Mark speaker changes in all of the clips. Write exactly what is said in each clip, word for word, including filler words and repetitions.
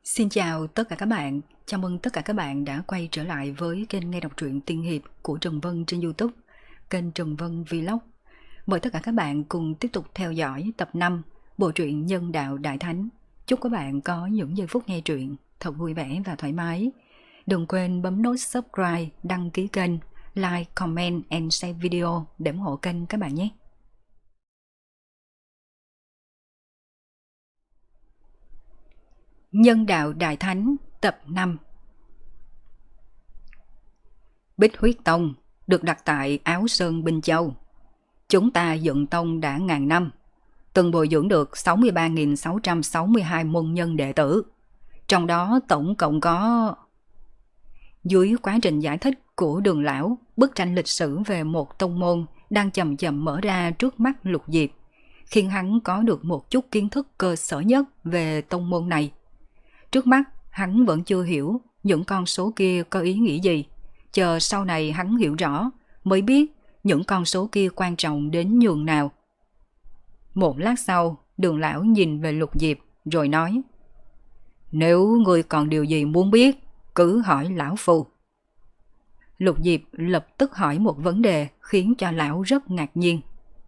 Speaker 1: Xin chào tất cả các bạn, chào mừng tất cả các bạn đã quay trở lại với kênh nghe đọc truyện tiên hiệp của Trần Vân trên YouTube, kênh Trần Vân Vlog. Mời tất cả các bạn cùng tiếp tục theo dõi tập năm bộ truyện Nhân Đạo Đại Thánh. Chúc các bạn có những giây phút nghe truyện thật vui vẻ và thoải mái. Đừng quên bấm nút subscribe, đăng ký kênh, like, comment and share video để ủng hộ kênh các bạn nhé. Nhân Đạo Đại Thánh tập năm. Bích Huyết Tông được đặt tại Áo Sơn Binh Châu. Chúng ta dựng tông đã ngàn năm, từng bồi dưỡng được sáu mươi ba nghìn sáu trăm sáu mươi hai môn nhân đệ tử. Trong đó tổng cộng có... Dưới quá trình giải thích của Đường Lão, bức tranh lịch sử về một tông môn đang chậm chậm mở ra trước mắt Lục Diệp, khiến hắn có được một chút kiến thức cơ sở nhất về tông môn này. Trước mắt, hắn vẫn chưa hiểu những con số kia có ý nghĩa gì. Chờ sau này hắn hiểu rõ, mới biết những con số kia quan trọng đến nhường nào. Một lát sau, Đường Lão nhìn về Lục Diệp rồi nói: Nếu ngươi còn điều gì muốn biết, cứ hỏi Lão Phu. Lục Diệp lập tức hỏi một vấn đề khiến cho Lão rất ngạc nhiên.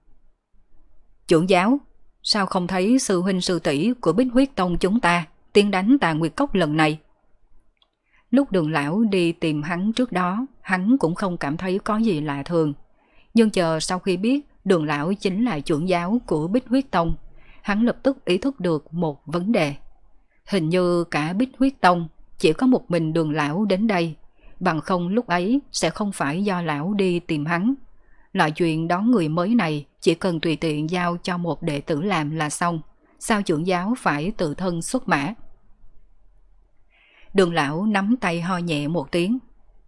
Speaker 1: Trưởng giáo, sao không thấy sư huynh sư tỷ của Bích Huyết Tông chúng ta tiến đánh Tà Nguyệt Cốc lần này? Lúc Đường Lão đi tìm hắn trước đó, hắn cũng không cảm thấy có gì lạ thường. Nhưng chờ sau khi biết Đường Lão chính là trưởng giáo của Bích Huyết Tông, hắn lập tức ý thức được một vấn đề. Hình như cả Bích Huyết Tông chỉ có một mình Đường Lão đến đây, bằng không lúc ấy sẽ không phải do Lão đi tìm hắn. Loại chuyện đón người mới này chỉ cần tùy tiện giao cho một đệ tử làm là xong, sao trưởng giáo phải tự thân xuất mã? Đường Lão nắm tay ho nhẹ một tiếng.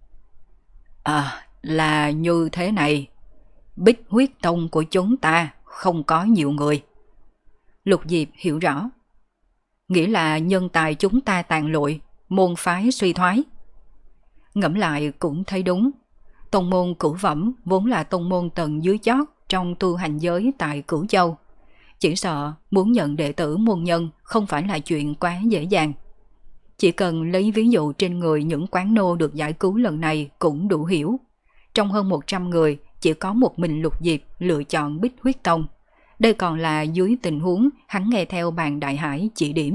Speaker 1: À, là như thế này. Bích Huyết Tông của chúng ta không có nhiều người. Lục Diệp hiểu rõ. Nghĩa là nhân tài chúng ta tàn lụi, môn phái suy thoái. Ngẫm lại cũng thấy đúng. Tông môn Cửu Phẩm vốn là tông môn tầng dưới chót trong tu hành giới tại Cửu Châu. Chỉ sợ muốn nhận đệ tử môn nhân không phải là chuyện quá dễ dàng. Chỉ cần lấy ví dụ trên người những quán nô được giải cứu lần này cũng đủ hiểu. Trong hơn một trăm người, chỉ có một mình Lục Diệp lựa chọn Bích Huyết Tông. Đây còn là dưới tình huống hắn nghe theo Bàn Đại Hải chỉ điểm.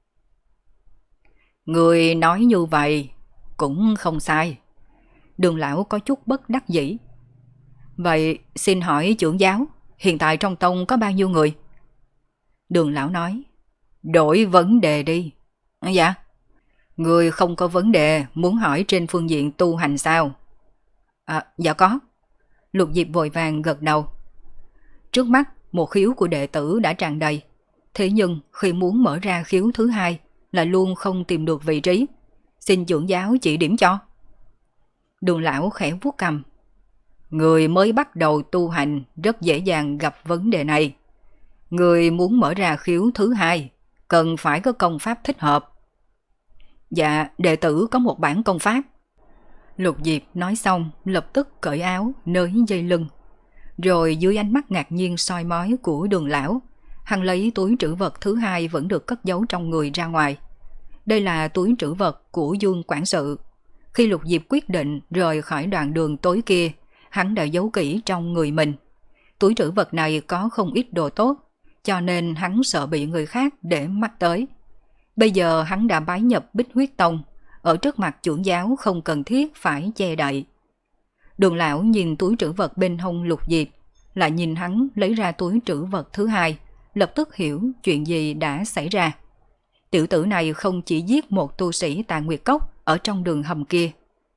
Speaker 1: Người nói như vậy cũng không sai. Đường Lão có chút bất đắc dĩ. Vậy xin hỏi trưởng giáo, hiện tại trong tông có bao nhiêu người? Đường Lão nói: Đổi vấn đề đi. Dạ. Người không có vấn đề muốn hỏi trên phương diện tu hành sao? À, dạ có. Lục Diệp vội vàng gật đầu. Trước mắt một khiếu của đệ tử đã tràn đầy. Thế nhưng khi muốn mở ra khiếu thứ hai là luôn không tìm được vị trí. Xin trưởng giáo chỉ điểm cho. Đường Lão khẽ vuốt cằm. Người mới bắt đầu tu hành rất dễ dàng gặp vấn đề này. Người muốn mở ra khiếu thứ hai cần phải có công pháp thích hợp. Dạ, đệ tử có một bản công pháp. Lục Diệp nói xong lập tức cởi áo nới dây lưng. Rồi dưới ánh mắt ngạc nhiên soi mói của Đường Lão, hắn lấy túi trữ vật thứ hai vẫn được cất giấu trong người ra ngoài. Đây là túi trữ vật của Dương quản sự. Khi Lục Diệp quyết định rời khỏi đoạn đường tối kia, hắn đã giấu kỹ trong người mình. Túi trữ vật này có không ít đồ tốt, cho nên hắn sợ bị người khác để mắt tới. Bây giờ hắn đã bái nhập Bích Huyết Tông, ở trước mặt trưởng giáo không cần thiết phải che đậy. Đường Lão nhìn túi trữ vật bên hông Lục Diệp, lại nhìn hắn lấy ra túi trữ vật thứ hai, lập tức hiểu chuyện gì đã xảy ra. Tiểu tử này không chỉ giết một tu sĩ Tà Nguyệt Cốc ở trong đường hầm kia.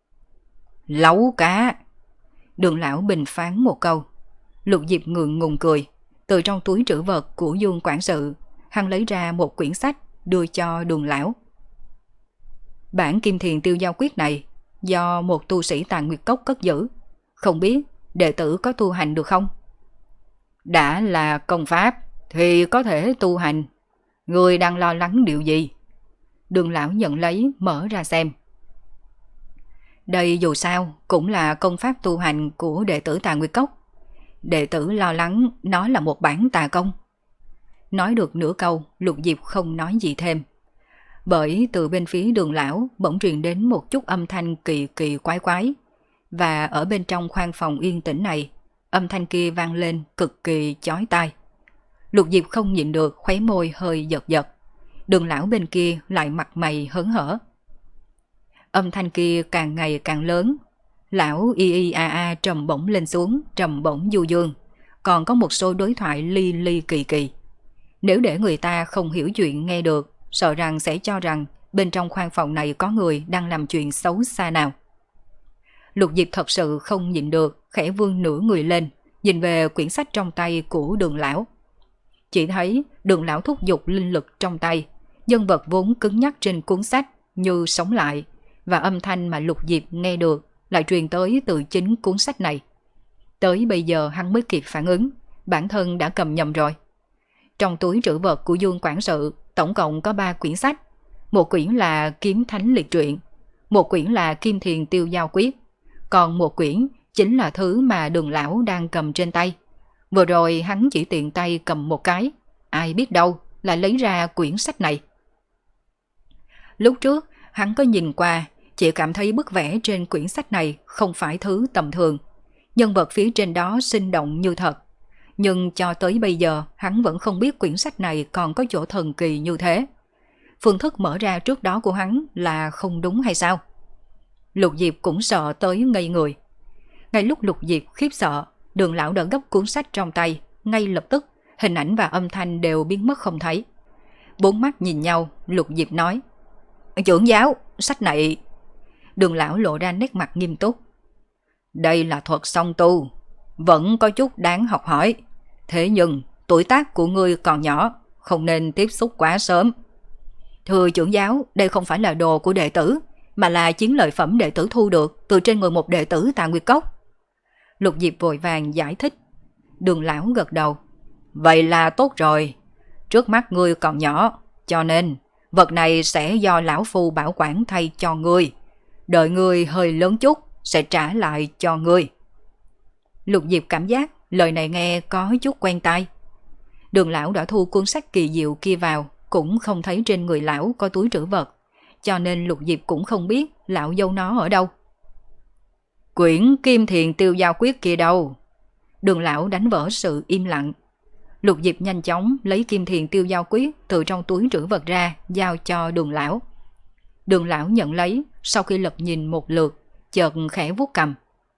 Speaker 1: Lẩu cá! Đường Lão bình phán một câu. Lục Diệp ngượng ngùng cười. Từ trong túi trữ vật của Dương quản sự, hắn lấy ra một quyển sách đưa cho Đường Lão. Bản Kim Thiền Tiêu Giao Quyết này do một tu sĩ Tà Nguyệt Cốc cất giữ. Không biết đệ tử có tu hành được không? Đã là công pháp thì có thể tu hành. Người đang lo lắng điều gì? Đường Lão nhận lấy mở ra xem. Đây dù sao cũng là công pháp tu hành của đệ tử Tà Nguyệt Cốc. Đệ tử lo lắng nó là một bản tà công. Nói được nửa câu, Lục Diệp không nói gì thêm. Bởi từ bên phía Đường lão bỗng truyền đến một chút âm thanh kỳ kỳ quái quái, và ở bên trong khoang phòng yên tĩnh này, âm thanh kia vang lên cực kỳ chói tai. Lục Diệp không nhịn được, khóe môi hơi giật giật. Đường lão bên kia lại mặt mày hớn hở. Âm thanh kia càng ngày càng lớn, lão y y a a trầm bổng lên xuống, trầm bổng du dương, còn có một số đối thoại ly ly kỳ kỳ. Nếu để người ta không hiểu chuyện nghe được, sợ rằng sẽ cho rằng bên trong khoang phòng này có người đang làm chuyện xấu xa nào. Lục Diệp thật sự không nhịn được, khẽ vươn nửa người lên, nhìn về quyển sách trong tay của Đường lão. Chỉ thấy Đường lão thúc giục linh lực trong tay, nhân vật vốn cứng nhắc trên cuốn sách như sống lại, và âm thanh mà Lục Diệp nghe được lại truyền tới từ chính cuốn sách này. Tới bây giờ hắn mới kịp phản ứng, bản thân đã cầm nhầm rồi. Trong túi trữ vật của Dương quản sự tổng cộng có ba quyển sách. Một quyển là Kiếm Thánh Liệt Truyện, một quyển là Kim Thiền Tiêu Giao Quyết, còn một quyển chính là thứ mà Đường lão đang cầm trên tay. Vừa rồi hắn chỉ tiện tay cầm một cái, ai biết đâu lại lấy ra quyển sách này. Lúc trước hắn có nhìn qua, chỉ cảm thấy bức vẽ trên quyển sách này không phải thứ tầm thường. Nhân vật phía trên đó sinh động như thật. Nhưng cho tới bây giờ hắn vẫn không biết quyển sách này còn có chỗ thần kỳ như thế. Phương thức mở ra trước đó của hắn là không đúng hay sao? Lục Diệp cũng sợ tới ngây người. Ngay lúc Lục Diệp khiếp sợ, Đường lão đỡ gấp cuốn sách trong tay, ngay lập tức hình ảnh và âm thanh đều biến mất không thấy. Bốn mắt nhìn nhau, Lục Diệp nói: "Trưởng giáo, sách này..." Đường lão lộ ra nét mặt nghiêm túc: "Đây là thuật song tu, vẫn có chút đáng học hỏi. Thế nhưng tuổi tác của ngươi còn nhỏ, không nên tiếp xúc quá sớm." "Thưa trưởng giáo, đây không phải là đồ của đệ tử, mà là chiến lợi phẩm đệ tử thu được từ trên người một đệ tử Tà Nguyệt Cốc." Lục Diệp vội vàng giải thích. Đường lão gật đầu: "Vậy là tốt rồi. Trước mắt ngươi còn nhỏ, cho nên vật này sẽ do lão phu bảo quản thay cho ngươi. Đợi ngươi hơi lớn chút sẽ trả lại cho ngươi." Lục Diệp cảm giác lời này nghe có chút quen tai. Đường lão đã thu cuốn sách kỳ diệu kia vào, cũng không thấy trên người lão có túi trữ vật, cho nên Lục Diệp cũng không biết lão giấu nó ở đâu. "Quyển Kim Thiền Tiêu Giao Quyết kia đâu?" Đường lão đánh vỡ sự im lặng. Lục Diệp nhanh chóng lấy Kim Thiền Tiêu Giao Quyết từ trong túi trữ vật ra, giao cho Đường lão. Đường lão nhận lấy, sau khi lật nhìn một lượt, chợt khẽ vuốt cầm.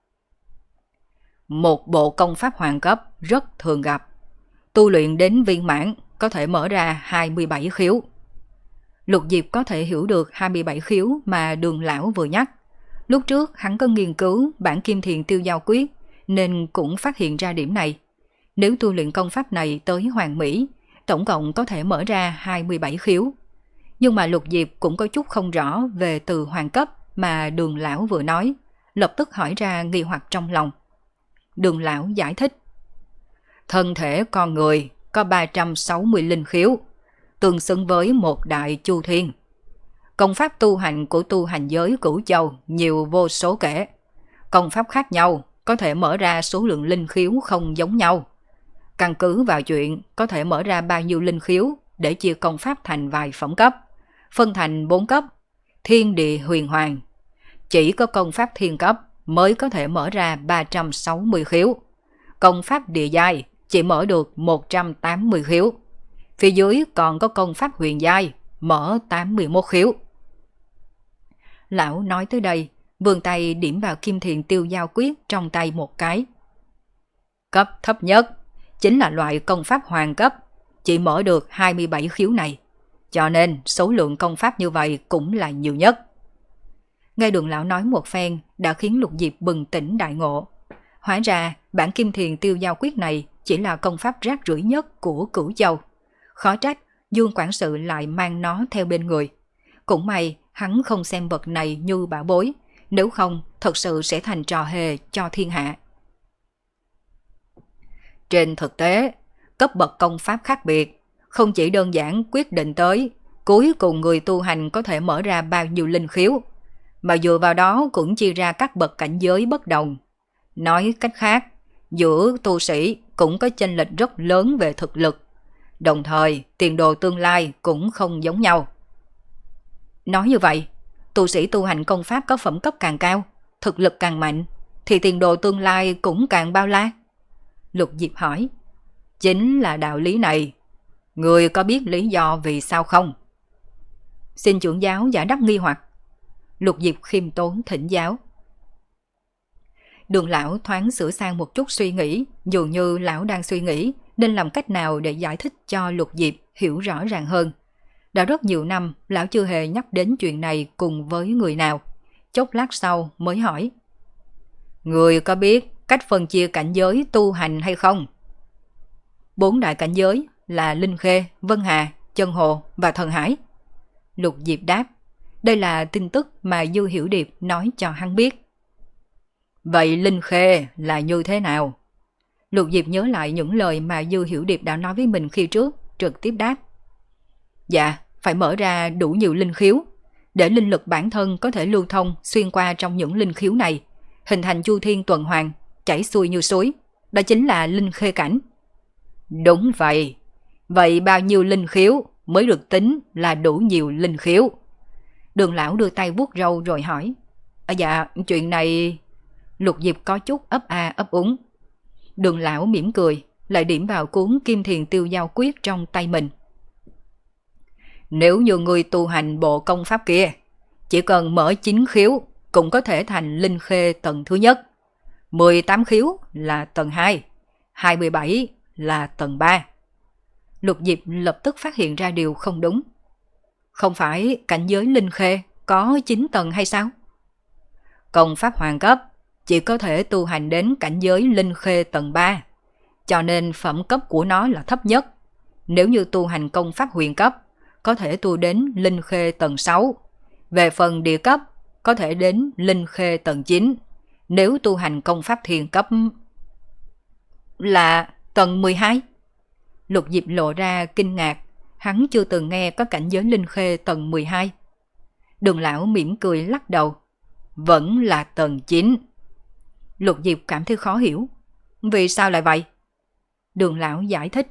Speaker 1: "Một bộ công pháp hoàng cấp rất thường gặp. Tu luyện đến viên mãn có thể mở ra hai mươi bảy khiếu." Lục Diệp có thể hiểu được hai mươi bảy khiếu mà Đường lão vừa nhắc. Lúc trước hắn có nghiên cứu bản Kim Thiền Tiêu Giao Quyết, nên cũng phát hiện ra điểm này. Nếu tu luyện công pháp này tới hoàn mỹ, tổng cộng có thể mở ra hai mươi bảy khiếu. Nhưng mà Lục Diệp cũng có chút không rõ về từ hoàng cấp mà Đường lão vừa nói, lập tức hỏi ra nghi hoặc trong lòng. Đường lão giải thích: "Thân thể con người có ba trăm sáu mươi linh khiếu, tương xứng với một đại chu thiên. Công pháp tu hành của tu hành giới Cửu Châu nhiều vô số kể. Công pháp khác nhau có thể mở ra số lượng linh khiếu không giống nhau. Căn cứ vào chuyện có thể mở ra bao nhiêu linh khiếu để chia công pháp thành vài phẩm cấp, phân thành bốn cấp: thiên địa huyền hoàng. Chỉ có công pháp thiên cấp mới có thể mở ra ba trăm sáu mươi khiếu. Công pháp địa giai chỉ mở được một trăm tám mươi khiếu. Phía dưới còn có công pháp huyền giai mở tám mươi mốt khiếu." Lão nói tới đây, vươn tay điểm vào Kim Thiền Tiêu Giao Quyết trong tay một cái. "Cấp thấp nhất chính là loại công pháp hoàng cấp, chỉ mở được hai mươi bảy khiếu này, cho nên số lượng công pháp như vậy cũng là nhiều nhất." Nghe Đường lão nói một phen đã khiến Lục Diệp bừng tỉnh đại ngộ. Hóa ra bản Kim Thiền Tiêu Giao Quyết này chỉ là công pháp rác rưởi nhất của Cửu Châu. Khó trách Dương quản sự lại mang nó theo bên người. Cũng may hắn không xem vật này như bảo bối, nếu không thật sự sẽ thành trò hề cho thiên hạ. Trên thực tế, cấp bậc công pháp khác biệt, không chỉ đơn giản quyết định tới cuối cùng người tu hành có thể mở ra bao nhiêu linh khiếu, mà dựa vào đó cũng chia ra các bậc cảnh giới bất đồng. Nói cách khác, giữa tu sĩ cũng có chênh lệch rất lớn về thực lực, đồng thời tiền đồ tương lai cũng không giống nhau. Nói như vậy, tu sĩ tu hành công pháp có phẩm cấp càng cao, thực lực càng mạnh, thì tiền đồ tương lai cũng càng bao la. Lục Diệp hỏi. Chính là đạo lý này. Người có biết lý do vì sao không? Xin trưởng giáo giải đáp nghi hoặc. Lục Diệp khiêm tốn thỉnh giáo. Đường lão thoáng sửa sang một chút suy nghĩ, dường như lão đang suy nghĩ nên làm cách nào để giải thích cho Lục Diệp hiểu rõ ràng hơn. Đã rất nhiều năm, lão chưa hề nhắc đến chuyện này cùng với người nào. Chốc lát sau mới hỏi. Người có biết cách phân chia cảnh giới tu hành hay không? Bốn đại cảnh giới là Linh Khê, Vân Hà, Chân Hồ và Thần Hải. Lục Diệp đáp. Đây là tin tức mà Dư Hiểu Điệp nói cho hắn biết. Vậy Linh Khê là như thế nào? Lục Diệp nhớ lại những lời mà Dư Hiểu Điệp đã nói với mình khi trước, trực tiếp đáp. Dạ, phải mở ra đủ nhiều linh khiếu, để linh lực bản thân có thể lưu thông xuyên qua trong những linh khiếu này, hình thành chu thiên tuần hoàn, chảy xuôi như suối. Đó chính là Linh Khê cảnh. Đúng vậy. Vậy bao nhiêu linh khiếu mới được tính là đủ nhiều linh khiếu? Đường lão đưa tay vuốt râu rồi hỏi. À dạ, chuyện này... Lục Diệp có chút ấp a ấp úng. Đường lão mỉm cười, lại điểm vào cuốn Kim Thiền Tiêu Giao Quyết trong tay mình. Nếu như người tu hành bộ công pháp kia, chỉ cần mở chín khiếu cũng có thể thành Linh Khê tầng thứ nhất. mười tám khiếu là tầng hai, hai mươi bảy là tầng ba. Lục Diệp lập tức phát hiện ra điều không đúng. Không phải cảnh giới Linh Khê có chín tầng hay sao? Công pháp hoàng cấp chỉ có thể tu hành đến cảnh giới Linh Khê tầng ba, cho nên phẩm cấp của nó là thấp nhất. Nếu như tu hành công pháp huyền cấp, có thể tu đến Linh Khê tầng sáu. Về phần địa cấp, có thể đến Linh Khê tầng chín. Nếu tu hành công pháp thiền cấp là tầng mười hai. Lục Diệp lộ ra kinh ngạc, hắn chưa từng nghe có cảnh giới Linh Khê tầng mười hai. Đường lão mỉm cười lắc đầu. Vẫn là tầng chín. Lục Diệp cảm thấy khó hiểu. Vì sao lại vậy? Đường lão giải thích.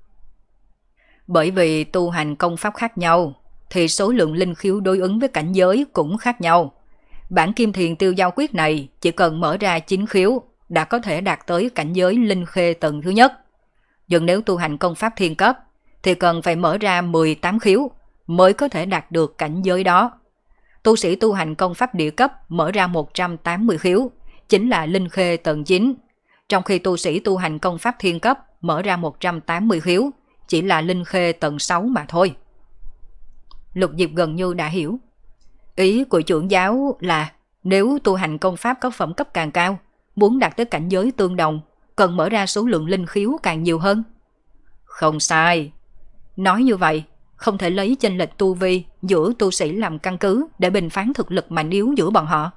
Speaker 1: Bởi vì tu hành công pháp khác nhau, thì số lượng linh khiếu đối ứng với cảnh giới cũng khác nhau. Bản Kim Thiền Tiêu Giao Quyết này chỉ cần mở ra chín khiếu đã có thể đạt tới cảnh giới Linh Khê tầng thứ nhất. Nhưng nếu tu hành công pháp thiên cấp thì cần phải mở ra mười tám khiếu mới có thể đạt được cảnh giới đó. Tu sĩ tu hành công pháp địa cấp mở ra một trăm tám mươi khiếu, chính là Linh Khê tầng chín. Trong khi tu sĩ tu hành công pháp thiên cấp mở ra một trăm tám mươi khiếu, chỉ là Linh Khê tầng sáu mà thôi. Lục Diệp gần như đã hiểu. Ý của trưởng giáo là nếu tu hành công pháp có phẩm cấp càng cao, muốn đạt tới cảnh giới tương đồng, cần mở ra số lượng linh khiếu càng nhiều hơn. Không sai. Nói như vậy, không thể lấy chênh lệch tu vi giữa tu sĩ làm căn cứ để bình phán thực lực mạnh yếu giữa bọn họ.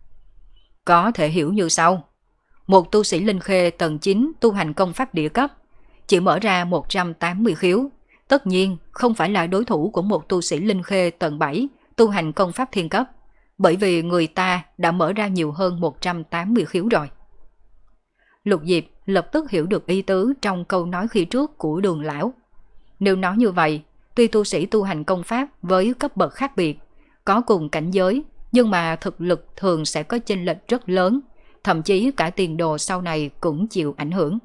Speaker 1: Có thể hiểu như sau. Một tu sĩ Linh Khê tầng chín tu hành công pháp địa cấp, chỉ mở ra một trăm tám mươi khiếu, tất nhiên không phải là đối thủ của một tu sĩ Linh Khê tầng bảy tu hành công pháp thiên cấp, bởi vì người ta đã mở ra nhiều hơn một trăm tám mươi khiếu rồi. Lục Diệp lập tức hiểu được ý tứ trong câu nói khi trước của Đường lão. Nếu nói như vậy, tuy tu sĩ tu hành công pháp với cấp bậc khác biệt, có cùng cảnh giới, nhưng mà thực lực thường sẽ có chênh lệch rất lớn, thậm chí cả tiền đồ sau này cũng chịu ảnh hưởng.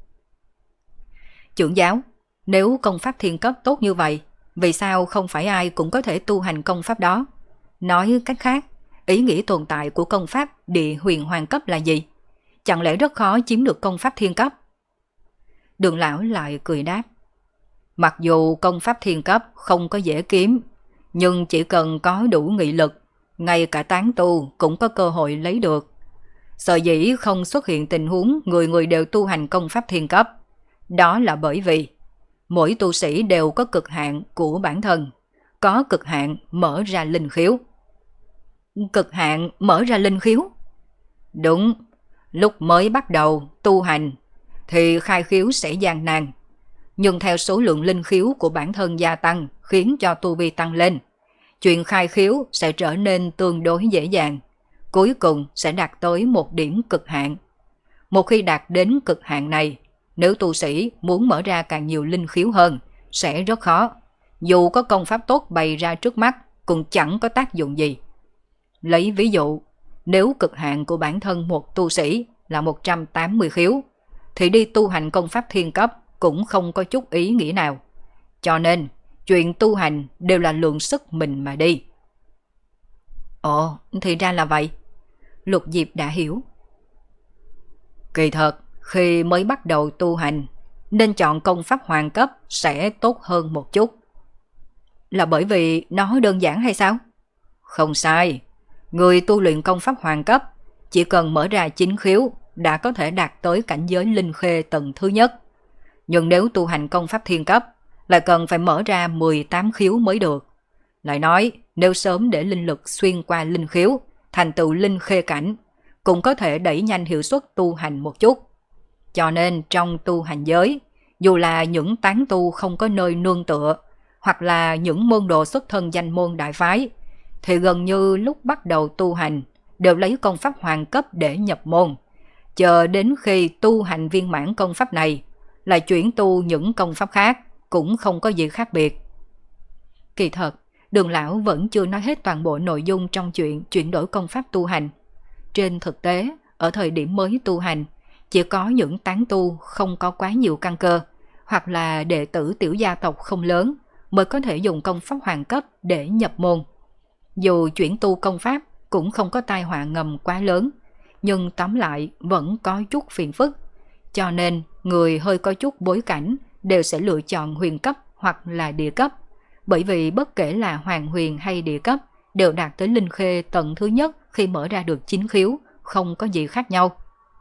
Speaker 1: Trưởng giáo, nếu công pháp thiên cấp tốt như vậy, vì sao không phải ai cũng có thể tu hành công pháp đó? Nói cách khác, ý nghĩa tồn tại của công pháp địa huyền hoàng cấp là gì? Chẳng lẽ rất khó chiếm được công pháp thiên cấp? Đường lão lại cười đáp. Mặc dù công pháp thiên cấp không có dễ kiếm, nhưng chỉ cần có đủ nghị lực, ngay cả tán tu cũng có cơ hội lấy được. Sở dĩ không xuất hiện tình huống người người đều tu hành công pháp thiên cấp, đó là bởi vì mỗi tu sĩ đều có cực hạn của bản thân, có cực hạn mở ra linh khiếu. Cực hạn mở ra linh khiếu? Đúng, lúc mới bắt đầu tu hành thì khai khiếu sẽ gian nan, nhưng theo số lượng linh khiếu của bản thân gia tăng khiến cho tu vi tăng lên, chuyện khai khiếu sẽ trở nên tương đối dễ dàng, cuối cùng sẽ đạt tới một điểm cực hạn. Một khi đạt đến cực hạn này, nếu tu sĩ muốn mở ra càng nhiều linh khiếu hơn, sẽ rất khó. Dù có công pháp tốt bày ra trước mắt, cũng chẳng có tác dụng gì. Lấy ví dụ, nếu cực hạn của bản thân một tu sĩ là một trăm tám mươi khiếu, thì đi tu hành công pháp thiên cấp cũng không có chút ý nghĩa nào. Cho nên, chuyện tu hành đều là lượng sức mình mà đi. Ồ, thì ra là vậy. Lục Diệp đã hiểu. Kỳ thật, khi mới bắt đầu tu hành, nên chọn công pháp hoàng cấp sẽ tốt hơn một chút. Là bởi vì nó đơn giản hay sao? Không sai. Người tu luyện công pháp hoàng cấp chỉ cần mở ra chín khiếu đã có thể đạt tới cảnh giới linh khê tầng thứ nhất. Nhưng nếu tu hành công pháp thiên cấp lại cần phải mở ra mười tám khiếu mới được. Lại nói, nếu sớm để linh lực xuyên qua linh khiếu, thành tựu linh khê cảnh, cũng có thể đẩy nhanh hiệu suất tu hành một chút. Cho nên trong tu hành giới, dù là những tán tu không có nơi nương tựa, hoặc là những môn đồ xuất thân danh môn đại phái, thì gần như lúc bắt đầu tu hành đều lấy công pháp hoàng cấp để nhập môn. Chờ đến khi tu hành viên mãn công pháp này, lại chuyển tu những công pháp khác, cũng không có gì khác biệt. Kỳ thật, Đường lão vẫn chưa nói hết toàn bộ nội dung trong chuyện chuyển đổi công pháp tu hành. Trên thực tế, ở thời điểm mới tu hành, chỉ có những tán tu không có quá nhiều căn cơ, hoặc là đệ tử tiểu gia tộc không lớn, mới có thể dùng công pháp hoàng cấp để nhập môn. Dù chuyển tu công pháp cũng không có tai họa ngầm quá lớn, nhưng tóm lại vẫn có chút phiền phức. Cho nên, người hơi có chút bối cảnh đều sẽ lựa chọn huyền cấp hoặc là địa cấp, bởi vì bất kể là hoàng huyền hay địa cấp đều đạt tới linh khê tầng thứ nhất khi mở ra được chín khiếu, không có gì khác nhau.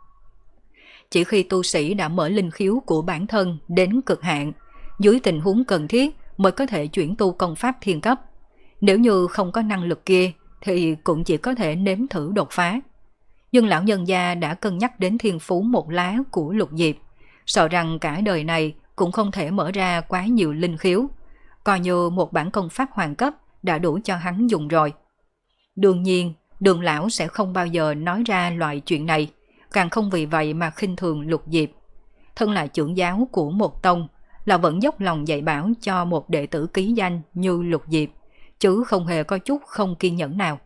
Speaker 1: Chỉ khi tu sĩ đã mở linh khiếu của bản thân đến cực hạn, dưới tình huống cần thiết mới có thể chuyển tu công pháp thiên cấp. Nếu như không có năng lực kia thì cũng chỉ có thể nếm thử đột phá. Nhưng lão nhân gia đã cân nhắc đến thiên phú một lá của Lục Diệp, sợ rằng cả đời này cũng không thể mở ra quá nhiều linh khiếu, coi như một bản công pháp hoàng cấp đã đủ cho hắn dùng rồi. Đương nhiên, Đường lão sẽ không bao giờ nói ra loại chuyện này, càng không vì vậy mà khinh thường Lục Diệp. Thân là trưởng giáo của một tông, là vẫn dốc lòng dạy bảo cho một đệ tử ký danh như Lục Diệp, chứ không hề có chút không kiên nhẫn nào.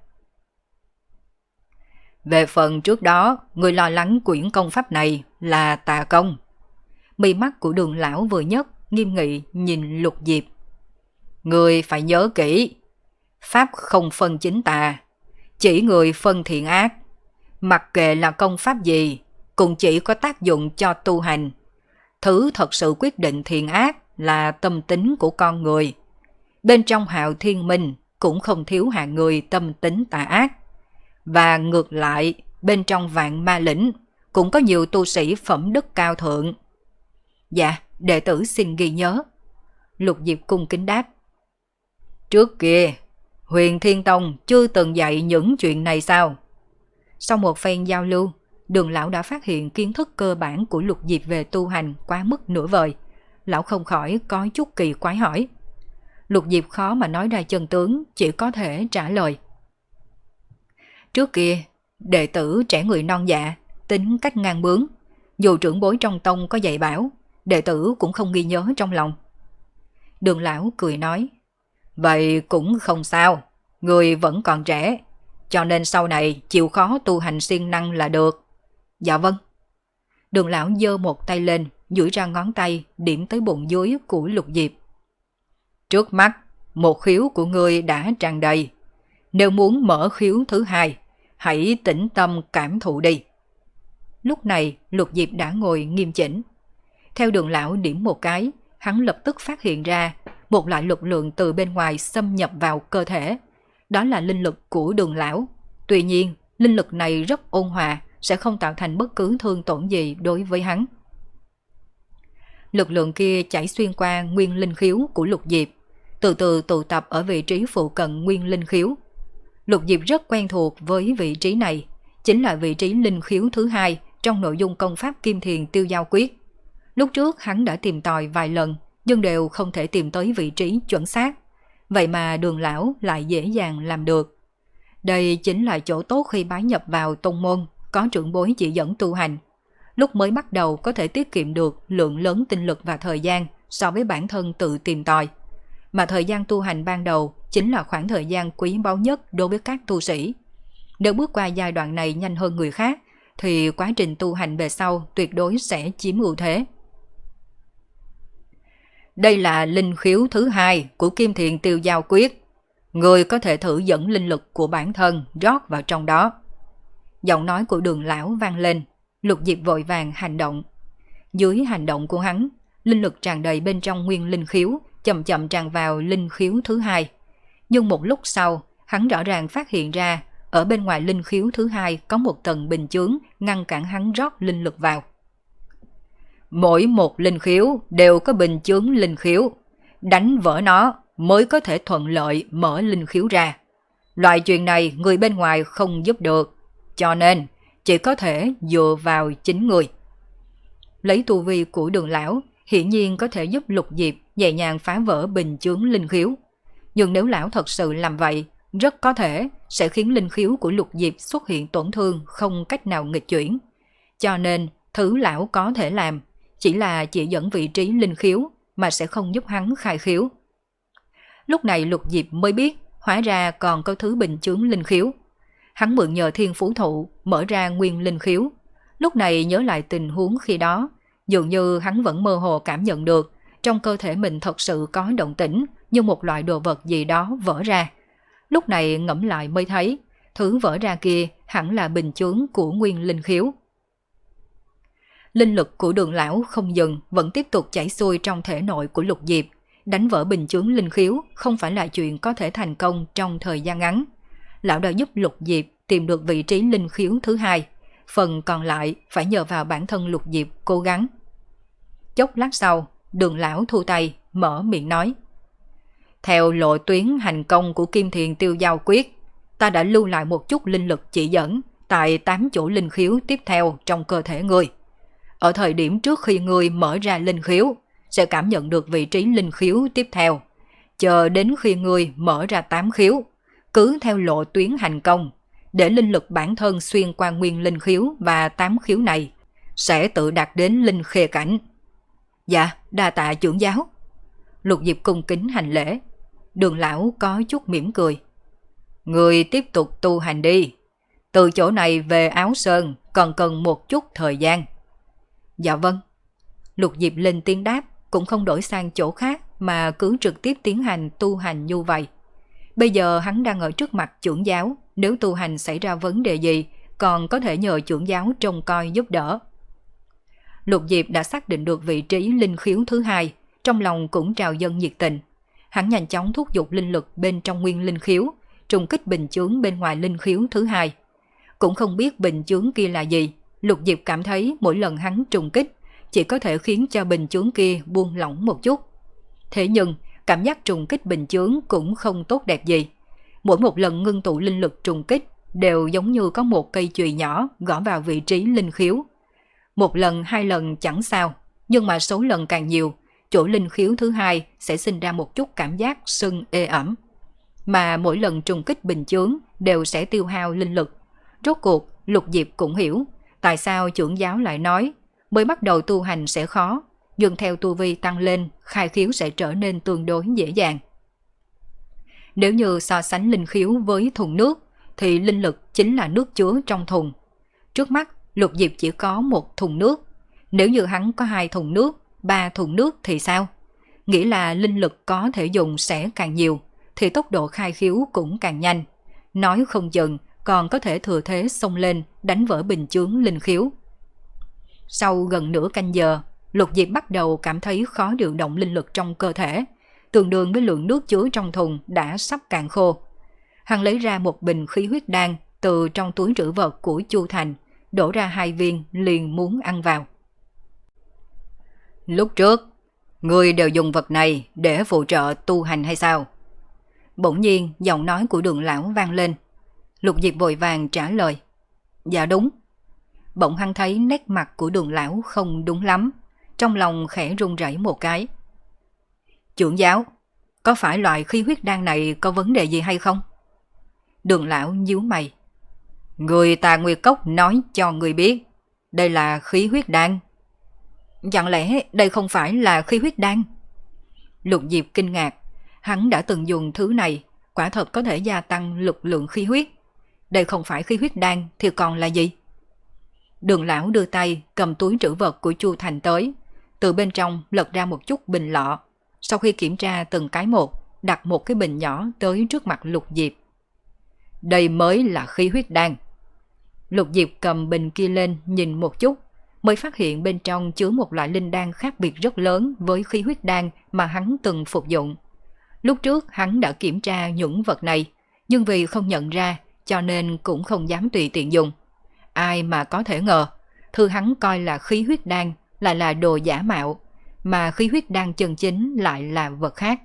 Speaker 1: Về phần trước đó, người lo lắng quyển công pháp này là tà công. Mi mắt của Đường lão vừa nhấc, nghiêm nghị nhìn Lục Diệp. Người phải nhớ kỹ, pháp không phân chính tà, chỉ người phân thiện ác. Mặc kệ là công pháp gì, cũng chỉ có tác dụng cho tu hành. Thứ thật sự quyết định thiện ác là tâm tính của con người. Bên trong Hạo Thiên Minh cũng không thiếu hạng người tâm tính tà ác. Và ngược lại, bên trong Vạn Ma Lĩnh cũng có nhiều tu sĩ phẩm đức cao thượng. Dạ, đệ tử xin ghi nhớ. Lục Diệp cung kính đáp. Trước kia, Huyền Thiên Tông chưa từng dạy những chuyện này sao? Sau một phen giao lưu, Đường lão đã phát hiện kiến thức cơ bản của Lục Diệp về tu hành quá mức nửa vời. Lão không khỏi có chút kỳ quái hỏi. Lục Diệp khó mà nói ra chân tướng, chỉ có thể trả lời. Trước kia, đệ tử trẻ người non dạ, tính cách ngang bướng. Dù trưởng bối trong tông có dạy bảo, đệ tử cũng không ghi nhớ trong lòng. Đường lão cười nói. Vậy cũng không sao, người vẫn còn trẻ, cho nên sau này chịu khó tu hành siêng năng là được. Dạ vâng. Đường lão giơ một tay lên, duỗi ra ngón tay điểm tới bụng dưới của Lục Diệp. Trước mắt, một khiếu của ngươi đã tràn đầy. Nếu muốn mở khiếu thứ hai, hãy tĩnh tâm cảm thụ đi. Lúc này Lục Diệp đã ngồi nghiêm chỉnh. Theo Đường lão điểm một cái, hắn lập tức phát hiện ra một loại lực lượng từ bên ngoài xâm nhập vào cơ thể. Đó là linh lực của Đường lão. Tuy nhiên, linh lực này rất ôn hòa, sẽ không tạo thành bất cứ thương tổn gì đối với hắn. Lực lượng kia chảy xuyên qua nguyên linh khiếu của Lục Diệp, từ từ tụ tập ở vị trí phụ cận nguyên linh khiếu. Lục Diệp rất quen thuộc với vị trí này, chính là vị trí linh khiếu thứ hai trong nội dung công pháp Kim Thiền Tiêu Giao Quyết. Lúc trước hắn đã tìm tòi vài lần, nhưng đều không thể tìm tới vị trí chuẩn xác. Vậy mà Đường lão lại dễ dàng làm được. Đây chính là chỗ tốt khi bái nhập vào tông môn, có trưởng bối chỉ dẫn tu hành. Lúc mới bắt đầu có thể tiết kiệm được lượng lớn tinh lực và thời gian so với bản thân tự tìm tòi. Mà thời gian tu hành ban đầu chính là khoảng thời gian quý báu nhất đối với các tu sĩ. Nếu bước qua giai đoạn này nhanh hơn người khác, thì quá trình tu hành về sau tuyệt đối sẽ chiếm ưu thế. Đây là linh khiếu thứ hai của Kim Thiền Tiêu Giao Quyết. Người có thể thử dẫn linh lực của bản thân rót vào trong đó. Giọng nói của Đường lão vang lên, Lục Diệp vội vàng hành động. Dưới hành động của hắn, linh lực tràn đầy bên trong nguyên linh khiếu, chậm chậm tràn vào linh khiếu thứ hai. Nhưng một lúc sau, hắn rõ ràng phát hiện ra, ở bên ngoài linh khiếu thứ hai có một tầng bình chướng ngăn cản hắn rót linh lực vào. Mỗi một linh khiếu đều có bình chướng linh khiếu, đánh vỡ nó mới có thể thuận lợi mở linh khiếu ra. Loại chuyện này người bên ngoài không giúp được, cho nên chỉ có thể dựa vào chính người. Lấy tu vi của Đường lão, hiển nhiên có thể giúp Lục Diệp nhẹ nhàng phá vỡ bình chướng linh khiếu. Nhưng nếu lão thật sự làm vậy, rất có thể sẽ khiến linh khiếu của Lục Diệp xuất hiện tổn thương không cách nào nghịch chuyển. Cho nên, thứ lão có thể làm chỉ là chỉ dẫn vị trí linh khiếu mà sẽ không giúp hắn khai khiếu. Lúc này Lục Diệp mới biết hóa ra còn có thứ bình chướng linh khiếu. Hắn mượn nhờ thiên phú thụ mở ra nguyên linh khiếu. Lúc này nhớ lại tình huống khi đó, dường như hắn vẫn mơ hồ cảm nhận được trong cơ thể mình thật sự có động tĩnh như một loại đồ vật gì đó vỡ ra. Lúc này ngẫm lại mới thấy, thứ vỡ ra kia hẳn là bình chướng của nguyên linh khiếu. Linh lực của Đường lão không dừng, vẫn tiếp tục chảy xuôi trong thể nội của Lục Diệp. Đánh vỡ bình chướng linh khiếu không phải là chuyện có thể thành công trong thời gian ngắn. Lão đã giúp Lục Diệp tìm được vị trí linh khiếu thứ hai, phần còn lại phải nhờ vào bản thân Lục Diệp cố gắng. Chốc lát sau, Đường lão thu tay, mở miệng nói: theo lộ tuyến hành công của Kim Thiền Tiêu Giao Quyết, ta đã lưu lại một chút linh lực chỉ dẫn tại tám chỗ linh khiếu tiếp theo trong cơ thể ngươi. Ở thời điểm trước khi ngươi mở ra linh khiếu, sẽ cảm nhận được vị trí linh khiếu tiếp theo. Chờ đến khi ngươi mở ra tám khiếu, cứ theo lộ tuyến hành công, để linh lực bản thân xuyên qua nguyên linh khiếu và tám khiếu này, sẽ tự đạt đến linh khê cảnh. Dạ, đa tạ trưởng giáo. Lục Diệp cung kính hành lễ. Đường lão có chút mỉm cười. Người tiếp tục tu hành đi. Từ chỗ này về Áo Sơn còn cần một chút thời gian. Dạ vâng. Lục Diệp lên tiếng đáp, cũng không đổi sang chỗ khác mà cứ trực tiếp tiến hành tu hành như vậy. Bây giờ hắn đang ở trước mặt trưởng giáo, nếu tu hành xảy ra vấn đề gì, còn có thể nhờ trưởng giáo trông coi giúp đỡ. Lục Diệp đã xác định được vị trí linh khiếu thứ hai, trong lòng cũng trào dâng nhiệt tình. Hắn nhanh chóng thúc giục linh lực bên trong nguyên linh khiếu, trùng kích bình chướng bên ngoài linh khiếu thứ hai. Cũng không biết bình chướng kia là gì, Lục Diệp cảm thấy mỗi lần hắn trùng kích chỉ có thể khiến cho bình chướng kia buông lỏng một chút. Thế nhưng, cảm giác trùng kích bình chướng cũng không tốt đẹp gì. Mỗi một lần ngưng tụ linh lực trùng kích đều giống như có một cây chùy nhỏ gõ vào vị trí linh khiếu. Một lần, hai lần chẳng sao, nhưng mà số lần càng nhiều, chỗ linh khiếu thứ hai sẽ sinh ra một chút cảm giác sưng ê ẩm. Mà mỗi lần trùng kích bình chướng đều sẽ tiêu hao linh lực. Rốt cuộc, Lục Diệp cũng hiểu tại sao trưởng giáo lại nói mới bắt đầu tu hành sẽ khó, nhưng theo tu vi tăng lên, khai khiếu sẽ trở nên tương đối dễ dàng. Nếu như so sánh linh khiếu với thùng nước, thì linh lực chính là nước chứa trong thùng. Trước mắt, Lục Diệp chỉ có một thùng nước. Nếu như hắn có hai thùng nước, ba thùng nước thì sao? Nghĩa là linh lực có thể dùng sẽ càng nhiều, thì tốc độ khai khiếu cũng càng nhanh. Nói không chừng, còn có thể thừa thế xông lên, đánh vỡ bình chướng linh khiếu. Sau gần nửa canh giờ, Lục Diệp bắt đầu cảm thấy khó điều động linh lực trong cơ thể, tương đương với lượng nước chứa trong thùng đã sắp cạn khô. Hắn lấy ra một bình khí huyết đan từ trong túi trữ vật của Chu Thành, đổ ra hai viên liền muốn ăn vào. Lúc trước, ngươi đều dùng vật này để phụ trợ tu hành hay sao? Bỗng nhiên giọng nói của Đường lão vang lên. Lục Diệp vội vàng trả lời. Dạ đúng. Bỗng hắn thấy nét mặt của Đường lão không đúng lắm, trong lòng khẽ run rẩy một cái. Trưởng giáo, có phải loại khí huyết đan này có vấn đề gì hay không? Đường lão nhíu mày. Người Tà Nguyệt Cốc nói cho người biết, đây là khí huyết đan. Chẳng lẽ đây không phải là khí huyết đan? Lục Diệp kinh ngạc, hắn đã từng dùng thứ này, quả thật có thể gia tăng lực lượng khí huyết. Đây không phải khí huyết đan thì còn là gì? Đường lão đưa tay cầm túi trữ vật của Chu Thành tới, từ bên trong lật ra một chút bình lọ. Sau khi kiểm tra từng cái một, đặt một cái bình nhỏ tới trước mặt Lục Diệp. Đây mới là khí huyết đan. Lục Diệp cầm bình kia lên nhìn một chút, mới phát hiện bên trong chứa một loại linh đan khác biệt rất lớn với khí huyết đan mà hắn từng phục dụng. Lúc trước hắn đã kiểm tra những vật này, nhưng vì không nhận ra cho nên cũng không dám tùy tiện dùng. Ai mà có thể ngờ, thứ hắn coi là khí huyết đan lại là đồ giả mạo, mà khí huyết đan chân chính lại là vật khác.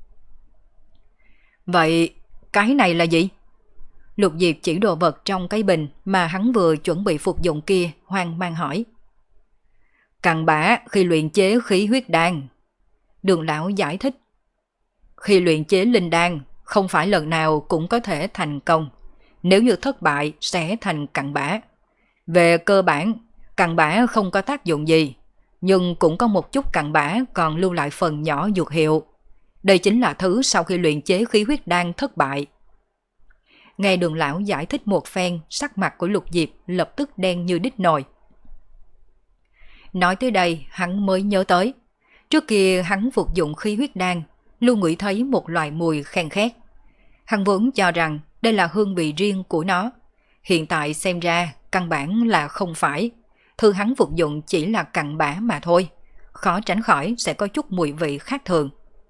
Speaker 1: Vậy cái này là gì? Lục Diệp chỉ đồ vật trong cái bình mà hắn vừa chuẩn bị phục dụng kia, hoang mang hỏi. Cặn bã khi luyện chế khí huyết đan. Đường lão giải thích. Khi luyện chế linh đan, không phải lần nào cũng có thể thành công. Nếu như thất bại sẽ thành cặn bã. Về cơ bản, cặn bã không có tác dụng gì, nhưng cũng có một chút cặn bã còn lưu lại phần nhỏ dược hiệu. Đây chính là thứ sau khi luyện chế khí huyết đan thất bại. Nghe Đường lão giải thích một phen, sắc mặt của Lục Diệp lập tức đen như đít nồi. Nói tới đây, hắn mới nhớ tới. Trước kia hắn phục dụng khí huyết đan, luôn ngửi thấy một loại mùi khen khét. Hắn vốn cho rằng đây là hương vị riêng của nó. Hiện tại xem ra, căn bản là không phải. Thứ hắn phục dụng chỉ là cặn bã mà thôi. Khó tránh khỏi sẽ có chút mùi vị khác thường.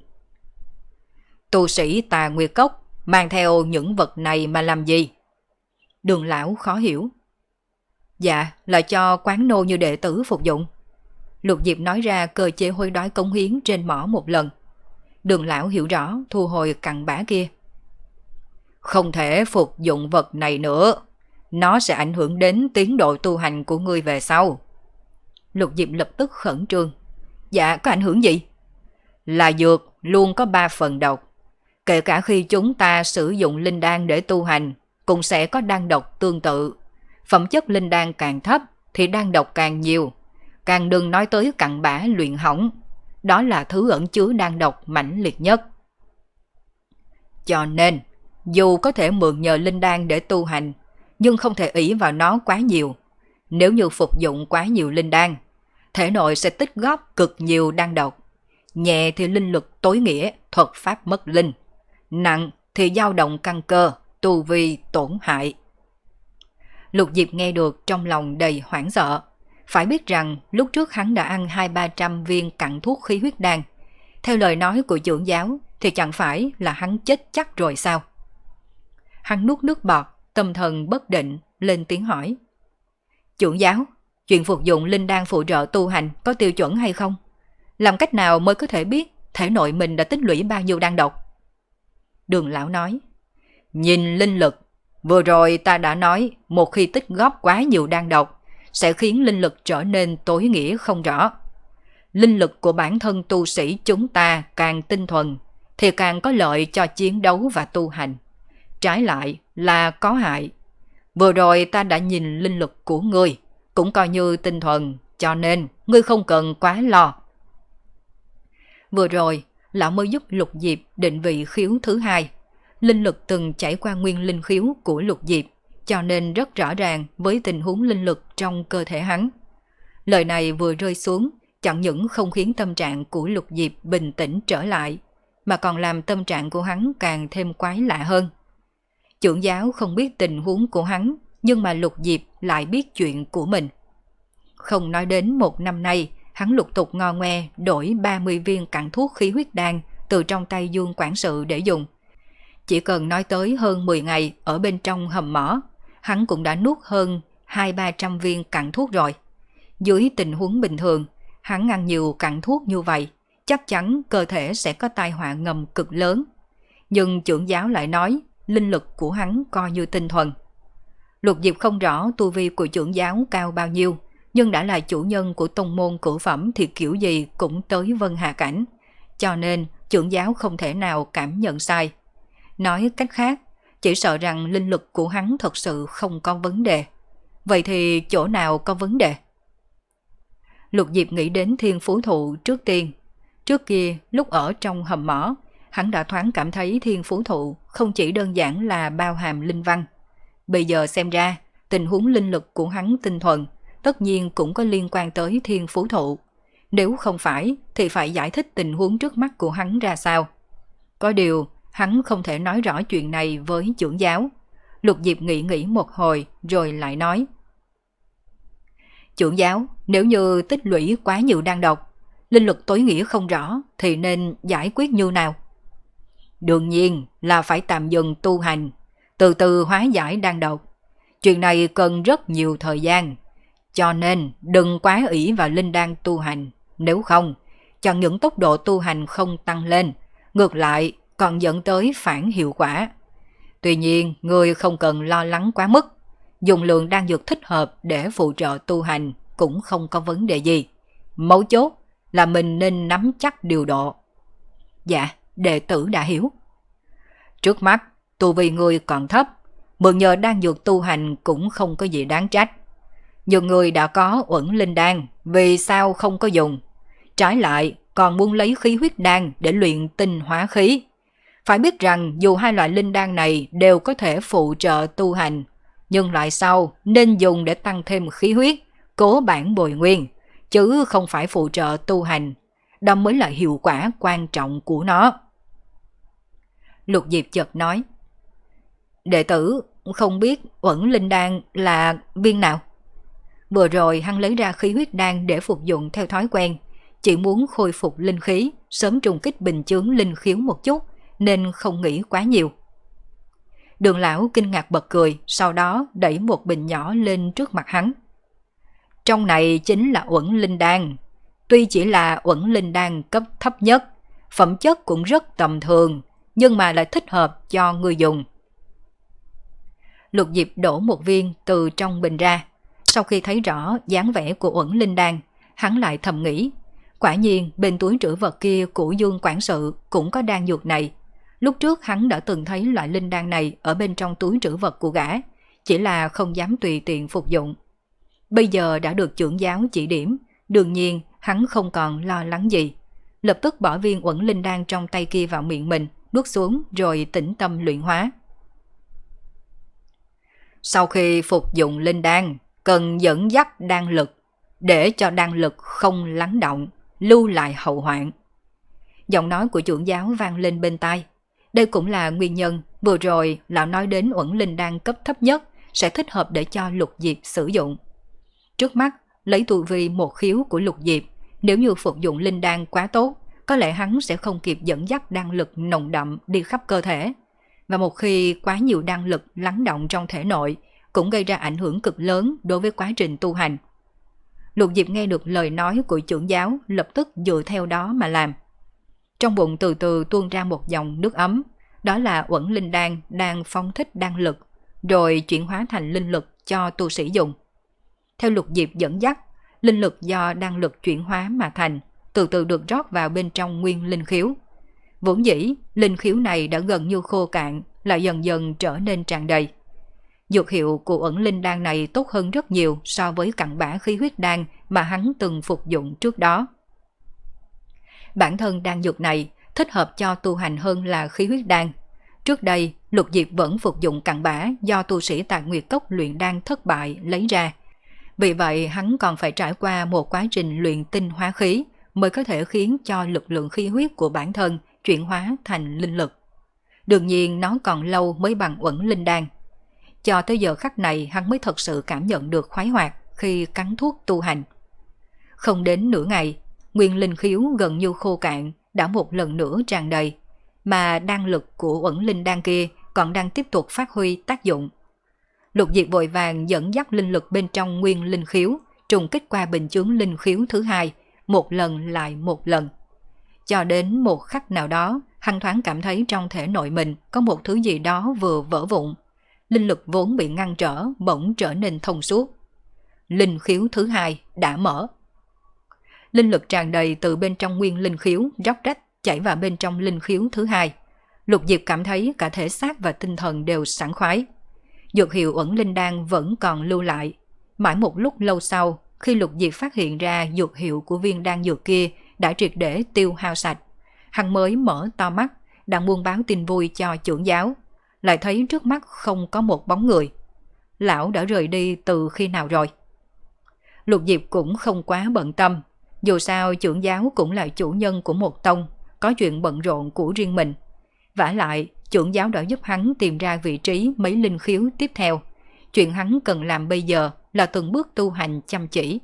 Speaker 1: Tu sĩ Tà Nguyệt Cốc mang theo những vật này mà làm gì? Đường lão khó hiểu. Dạ, là cho quán nô như đệ tử phục dụng. Lục Diệp nói ra cơ chế hối đoái cống hiến trên mỏ một lần. Đường lão hiểu rõ, thu hồi cặn bã kia. Không thể phục dụng vật này nữa. Nó sẽ ảnh hưởng đến tiến độ tu hành của ngươi về sau. Lục Diệp lập tức khẩn trương. Dạ, có ảnh hưởng gì? Là dược luôn có ba phần độc. Kể cả khi chúng ta sử dụng linh đan để tu hành, cũng sẽ có đan độc tương tự. Phẩm chất linh đan càng thấp thì đan độc càng nhiều. Càng đừng nói tới cặn bã luyện hỏng. Đó là thứ ẩn chứa đan độc mãnh liệt nhất. Cho nên, dù có thể mượn nhờ linh đan để tu hành, nhưng không thể ỷ vào nó quá nhiều. Nếu như phục dụng quá nhiều linh đan, thể nội sẽ tích góp cực nhiều đan độc. Nhẹ thì linh lực tối nghĩa, thuật pháp mất linh. Nặng thì dao động căn cơ, tu vi tổn hại. Lục Diệp nghe được trong lòng đầy hoảng sợ. Phải biết rằng lúc trước hắn đã ăn hai ba trăm viên cặn thuốc khí huyết đan. Theo lời nói của trưởng giáo thì chẳng phải là hắn chết chắc rồi sao? Hắn nuốt nước bọt, tâm thần bất định, lên tiếng hỏi. Trưởng giáo, chuyện phục dụng linh đan phụ trợ tu hành có tiêu chuẩn hay không? Làm cách nào mới có thể biết thể nội mình đã tích lũy bao nhiêu đan độc? Đường lão nói. Nhìn linh lực, vừa rồi ta đã nói một khi tích góp quá nhiều đan độc sẽ khiến linh lực trở nên tối nghĩa không rõ. Linh lực của bản thân tu sĩ chúng ta càng tinh thuần thì càng có lợi cho chiến đấu và tu hành. Trái lại là có hại. Vừa rồi ta đã nhìn linh lực của ngươi, cũng coi như tinh thuần, cho nên ngươi không cần quá lo. Vừa rồi, lão mới giúp Lục Diệp định vị khiếu thứ hai. Linh lực từng chảy qua nguyên linh khiếu của Lục Diệp, cho nên rất rõ ràng với tình huống linh lực trong cơ thể hắn. Lời này vừa rơi xuống, chẳng những không khiến tâm trạng của Lục Diệp bình tĩnh trở lại, mà còn làm tâm trạng của hắn càng thêm quái lạ hơn. Trưởng giáo không biết tình huống của hắn, nhưng mà Lục Diệp lại biết chuyện của mình. Không nói đến một năm nay, hắn lục tục ngo ngoe đổi ba mươi viên cặn thuốc khí huyết đan từ trong tay Dương quản sự để dùng. Chỉ cần nói tới hơn mười ngày ở bên trong hầm mỏ, hắn cũng đã nuốt hơn hai ba trăm viên cặn thuốc rồi. Dưới tình huống bình thường, hắn ăn nhiều cặn thuốc như vậy, chắc chắn cơ thể sẽ có tai họa ngầm cực lớn. Nhưng trưởng giáo lại nói, linh lực của hắn coi như tinh thuần. Lục Diệp không rõ tu vi của trưởng giáo cao bao nhiêu, nhưng đã là chủ nhân của tông môn cửu phẩm thì kiểu gì cũng tới Vân Hà Cảnh. Cho nên trưởng giáo không thể nào cảm nhận sai. Nói cách khác, chỉ sợ rằng linh lực của hắn thật sự không có vấn đề. Vậy thì chỗ nào có vấn đề? Lục Diệp nghĩ đến Thiên Phú Thụ trước tiên. Trước kia, lúc ở trong hầm mỏ, hắn đã thoáng cảm thấy thiên phú thụ không chỉ đơn giản là bao hàm linh văn. Bây giờ xem ra, tình huống linh lực của hắn tinh thuần, tất nhiên cũng có liên quan tới thiên phú thụ. Nếu không phải, thì phải giải thích tình huống trước mắt của hắn ra sao. Có điều, hắn không thể nói rõ chuyện này với trưởng giáo. Lục Diệp nghĩ nghĩ một hồi rồi lại nói. Trưởng giáo, nếu như tích lũy quá nhiều đan độc, linh lực tối nghĩa không rõ thì nên giải quyết như nào? Đương nhiên là phải tạm dừng tu hành, từ từ hóa giải đan độc. Chuyện này cần rất nhiều thời gian, cho nên đừng quá ỷ vào linh đan tu hành, nếu không, chẳng những tốc độ tu hành không tăng lên, ngược lại còn dẫn tới phản hiệu quả. Tuy nhiên, người không cần lo lắng quá mức, dùng lượng đan dược thích hợp để phụ trợ tu hành cũng không có vấn đề gì. Mấu chốt là mình nên nắm chắc điều độ. Dạ, đệ tử đã hiểu. Trước mắt, tu vi người còn thấp, mượn nhờ đan dược tu hành cũng không có gì đáng trách. Nhưng người đã có uẩn linh đan, vì sao không có dùng? Trái lại, còn muốn lấy khí huyết đan để luyện tinh hóa khí. Phải biết rằng dù hai loại linh đan này đều có thể phụ trợ tu hành, nhưng lại sau nên dùng để tăng thêm khí huyết, cố bản bồi nguyên, chứ không phải phụ trợ tu hành. Đó mới là hiệu quả quan trọng của nó. Lục Diệp chợt nói. Đệ tử không biết uẩn linh đan là viên nào. Vừa rồi hắn lấy ra khí huyết đan để phục dụng theo thói quen, chỉ muốn khôi phục linh khí, sớm trùng kích bình chướng linh khiếu một chút, nên không nghĩ quá nhiều. Đường lão kinh ngạc bật cười, sau đó đẩy một bình nhỏ lên trước mặt hắn. Trong này chính là uẩn linh đan. Tuy chỉ là uẩn linh đan cấp thấp nhất, phẩm chất cũng rất tầm thường, nhưng mà lại thích hợp cho người dùng. Lục Diệp đổ một viên từ trong bình ra. Sau khi thấy rõ dáng vẻ của uẩn linh đan, hắn lại thầm nghĩ, quả nhiên bên túi trữ vật kia của Dương quản sự cũng có đan dược này. Lúc trước hắn đã từng thấy loại linh đan này ở bên trong túi trữ vật của gã, chỉ là không dám tùy tiện phục dụng. Bây giờ đã được trưởng giáo chỉ điểm, đương nhiên hắn không còn lo lắng gì. Lập tức bỏ viên uẩn linh đan trong tay kia vào miệng mình, nuốt xuống rồi tĩnh tâm luyện hóa. Sau khi phục dụng linh đan, cần dẫn dắt đan lực, để cho đan lực không lắng động, lưu lại hậu hoạn. Giọng nói của trưởng giáo vang lên bên tai. Đây cũng là nguyên nhân vừa rồi lão nói đến uẩn linh đan cấp thấp nhất sẽ thích hợp để cho Lục Diệp sử dụng. Trước mắt, lấy tu vi một khiếu của Lục Diệp, nếu như phục dụng linh đan quá tốt, có lẽ hắn sẽ không kịp dẫn dắt đan lực nồng đậm đi khắp cơ thể. Và một khi quá nhiều đan lực lắng động trong thể nội, cũng gây ra ảnh hưởng cực lớn đối với quá trình tu hành. Lục Diệp nghe được lời nói của trưởng giáo, lập tức dựa theo đó mà làm. Trong bụng từ từ tuôn ra một dòng nước ấm, đó là uẩn linh đan đang phóng thích đan lực, rồi chuyển hóa thành linh lực cho tu sĩ dùng. Theo Lục Diệp dẫn dắt, linh lực do đan lực chuyển hóa mà thành, từ từ được rót vào bên trong nguyên linh khiếu. Vốn dĩ, linh khiếu này đã gần như khô cạn, lại dần dần trở nên tràn đầy. Dược hiệu của uẩn linh đan này tốt hơn rất nhiều so với cặn bã khí huyết đan mà hắn từng phục dụng trước đó. Bản thân đan dược này thích hợp cho tu hành hơn là khí huyết đan. Trước đây, Lục Diệp vẫn phục dụng cặn bã do tu sĩ tại Nguyệt Cốc luyện đan thất bại lấy ra. Vì vậy, hắn còn phải trải qua một quá trình luyện tinh hóa khí mới có thể khiến cho lực lượng khí huyết của bản thân chuyển hóa thành linh lực. Đương nhiên, nó còn lâu mới bằng uẩn linh đan. Cho tới giờ khắc này, hắn mới thật sự cảm nhận được khoái hoạt khi cắn thuốc tu hành. Không đến nửa ngày, nguyên linh khiếu gần như khô cạn đã một lần nữa tràn đầy, mà đan lực của uẩn linh đan kia còn đang tiếp tục phát huy tác dụng. Lục Diệp vội vàng dẫn dắt linh lực bên trong nguyên linh khiếu trùng kích qua bình chướng linh khiếu thứ hai, một lần lại một lần. Cho đến một khắc nào đó, hắn thoáng cảm thấy trong thể nội mình có một thứ gì đó vừa vỡ vụn. Linh lực vốn bị ngăn trở bỗng trở nên thông suốt. Linh khiếu thứ hai đã mở. Linh lực tràn đầy từ bên trong nguyên linh khiếu róc rách chảy vào bên trong linh khiếu thứ hai. Lục Diệp cảm thấy cả thể xác và tinh thần đều sảng khoái. Dược hiệu uẩn linh đan vẫn còn lưu lại. Mãi một lúc lâu sau, khi Lục Diệp phát hiện ra dược hiệu của viên đan dược kia đã triệt để tiêu hao sạch, hắn mới mở to mắt, đang buôn báo tin vui cho trưởng giáo, lại thấy trước mắt không có một bóng người. Lão đã rời đi từ khi nào rồi? Lục Diệp cũng không quá bận tâm, dù sao trưởng giáo cũng là chủ nhân của một tông, có chuyện bận rộn của riêng mình. Vả lại, trưởng giáo đã giúp hắn tìm ra vị trí mấy linh khiếu tiếp theo. Chuyện hắn cần làm bây giờ là từng bước tu hành chăm chỉ.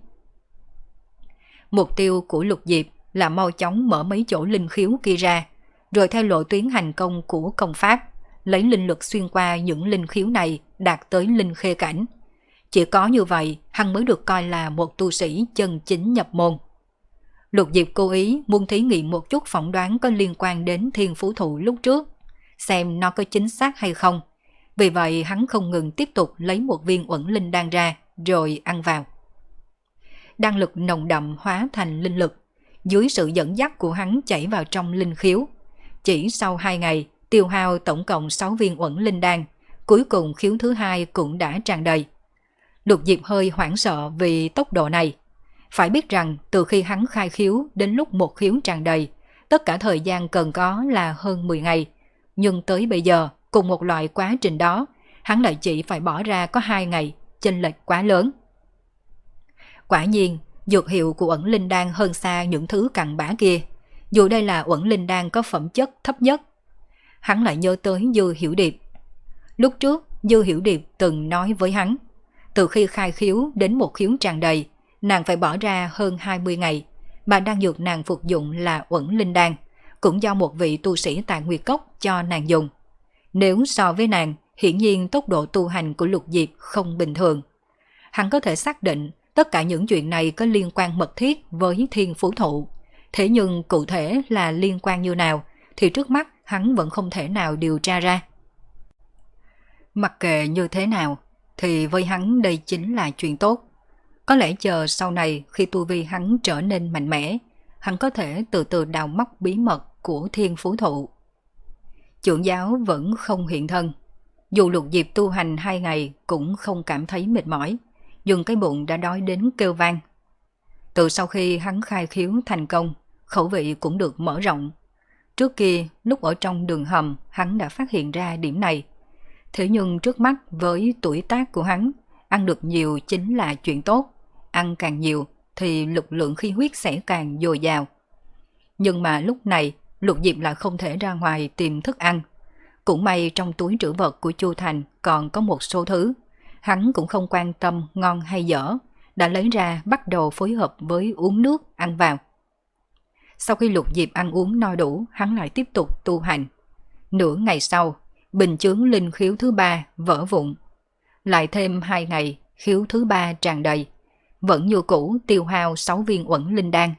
Speaker 1: Mục tiêu của Lục Diệp là mau chóng mở mấy chỗ linh khiếu kia ra, rồi theo lộ tuyến hành công của công pháp, lấy linh lực xuyên qua những linh khiếu này đạt tới linh khê cảnh. Chỉ có như vậy, hắn mới được coi là một tu sĩ chân chính nhập môn. Lục Diệp cố ý muốn thí nghiệm một chút phỏng đoán có liên quan đến thiên phú thụ lúc trước, xem nó có chính xác hay không. Vì vậy hắn không ngừng tiếp tục lấy một viên uẩn linh đan ra rồi ăn vào. Đan lực nồng đậm hóa thành linh lực, dưới sự dẫn dắt của hắn chảy vào trong linh khiếu. Chỉ sau hai ngày, tiêu hao tổng cộng sáu viên uẩn linh đan, cuối cùng khiếu thứ hai cũng đã tràn đầy. Lục Diệp hơi hoảng sợ vì tốc độ này. Phải biết rằng từ khi hắn khai khiếu đến lúc một khiếu tràn đầy, tất cả thời gian cần có là hơn mười ngày. Nhưng tới bây giờ, cùng một loại quá trình đó, hắn lại chỉ phải bỏ ra có hai ngày, chênh lệch quá lớn. Quả nhiên, dược hiệu của uẩn linh đan hơn xa những thứ cặn bã kia, dù đây là uẩn linh đan có phẩm chất thấp nhất. Hắn lại nhớ tới Dư Hiểu Điệp. Lúc trước, Dư Hiểu Điệp từng nói với hắn, từ khi khai khiếu đến một khiếu tràn đầy, nàng phải bỏ ra hơn hai mươi ngày, mà đan dược nàng phục dụng là uẩn linh đan, cũng do một vị tu sĩ tại Nguyệt Cốc cho nàng dùng. Nếu so với nàng, hiển nhiên tốc độ tu hành của Lục Diệp không bình thường. Hắn có thể xác định tất cả những chuyện này có liên quan mật thiết với thiên phú thụ. Thế nhưng cụ thể là liên quan như nào thì trước mắt hắn vẫn không thể nào điều tra ra. Mặc kệ như thế nào thì với hắn đây chính là chuyện tốt. Có lẽ chờ sau này khi tu vi hắn trở nên mạnh mẽ, hắn có thể từ từ đào móc bí mật của thiên phú thụ. Trưởng giáo vẫn không hiện thân. Dù Lục Diệp tu hành hai ngày cũng không cảm thấy mệt mỏi, nhưng cái bụng đã đói đến kêu vang. Từ sau khi hắn khai khiếu thành công, khẩu vị cũng được mở rộng. Trước kia, lúc ở trong đường hầm, hắn đã phát hiện ra điểm này. Thế nhưng trước mắt với tuổi tác của hắn, ăn được nhiều chính là chuyện tốt. Ăn càng nhiều thì lực lượng khí huyết sẽ càng dồi dào. Nhưng mà lúc này, Lục Diệp lại không thể ra ngoài tìm thức ăn. Cũng may trong túi trữ vật của Chu Thành còn có một số thứ. Hắn cũng không quan tâm ngon hay dở, đã lấy ra bắt đầu phối hợp với uống nước ăn vào. Sau khi Lục Diệp ăn uống no đủ, hắn lại tiếp tục tu hành. Nửa ngày sau, bình chướng linh khiếu thứ ba vỡ vụn. Lại thêm hai ngày, khiếu thứ ba tràn đầy. Vẫn như cũ tiêu hao sáu viên uẩn linh đan.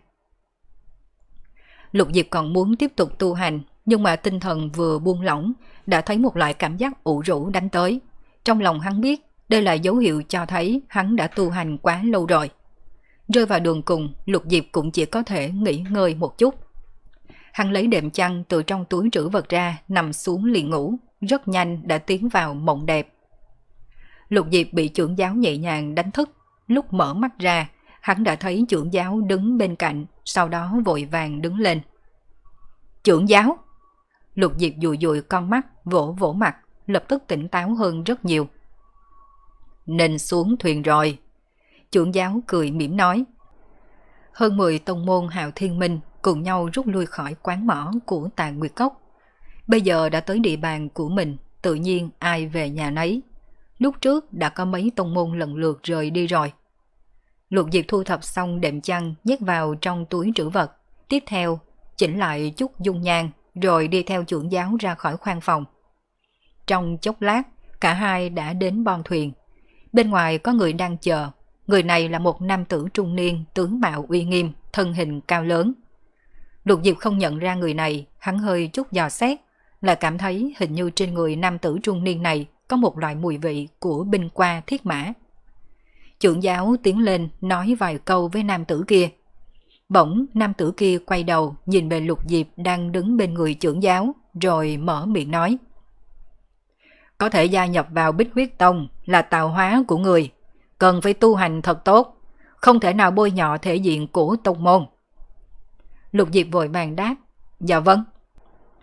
Speaker 1: Lục Diệp còn muốn tiếp tục tu hành, nhưng mà tinh thần vừa buông lỏng, đã thấy một loại cảm giác ủ rũ đánh tới. Trong lòng hắn biết, đây là dấu hiệu cho thấy hắn đã tu hành quá lâu rồi. Rơi vào đường cùng, Lục Diệp cũng chỉ có thể nghỉ ngơi một chút. Hắn lấy đệm chăn từ trong túi trữ vật ra, nằm xuống liền ngủ, rất nhanh đã tiến vào mộng đẹp. Lục Diệp bị trưởng giáo nhẹ nhàng đánh thức, lúc mở mắt ra, hắn đã thấy trưởng giáo đứng bên cạnh, sau đó vội vàng đứng lên. Trưởng giáo! Lục Diệp dụi dụi con mắt, vỗ vỗ mặt, lập tức tỉnh táo hơn rất nhiều. Nên xuống thuyền rồi. Trưởng giáo cười mỉm nói. Hơn mười tông môn Hạo Thiên Minh cùng nhau rút lui khỏi quán mỏ của Tà Nguyệt Cốc. Bây giờ đã tới địa bàn của mình, tự nhiên ai về nhà nấy. Lúc trước đã có mấy tông môn lần lượt rời đi rồi. Lục Diệp thu thập xong đệm chăn nhét vào trong túi trữ vật. Tiếp theo, chỉnh lại chút dung nhan rồi đi theo trưởng giáo ra khỏi khoang phòng. Trong chốc lát, cả hai đã đến bon thuyền. Bên ngoài có người đang chờ. Người này là một nam tử trung niên, tướng mạo uy nghiêm, thân hình cao lớn. Lục Diệp không nhận ra người này, hắn hơi chút dò xét, là cảm thấy hình như trên người nam tử trung niên này có một loại mùi vị của binh qua thiết mã. Trưởng giáo tiến lên nói vài câu với nam tử kia. Bỗng nam tử kia quay đầu nhìn về Lục Diệp đang đứng bên người trưởng giáo, rồi mở miệng nói. Có thể gia nhập vào Bích Huyết Tông là tạo hóa của người, cần phải tu hành thật tốt, không thể nào bôi nhọ thể diện của tông môn. Lục Diệp vội vàng đáp, dạ vâng.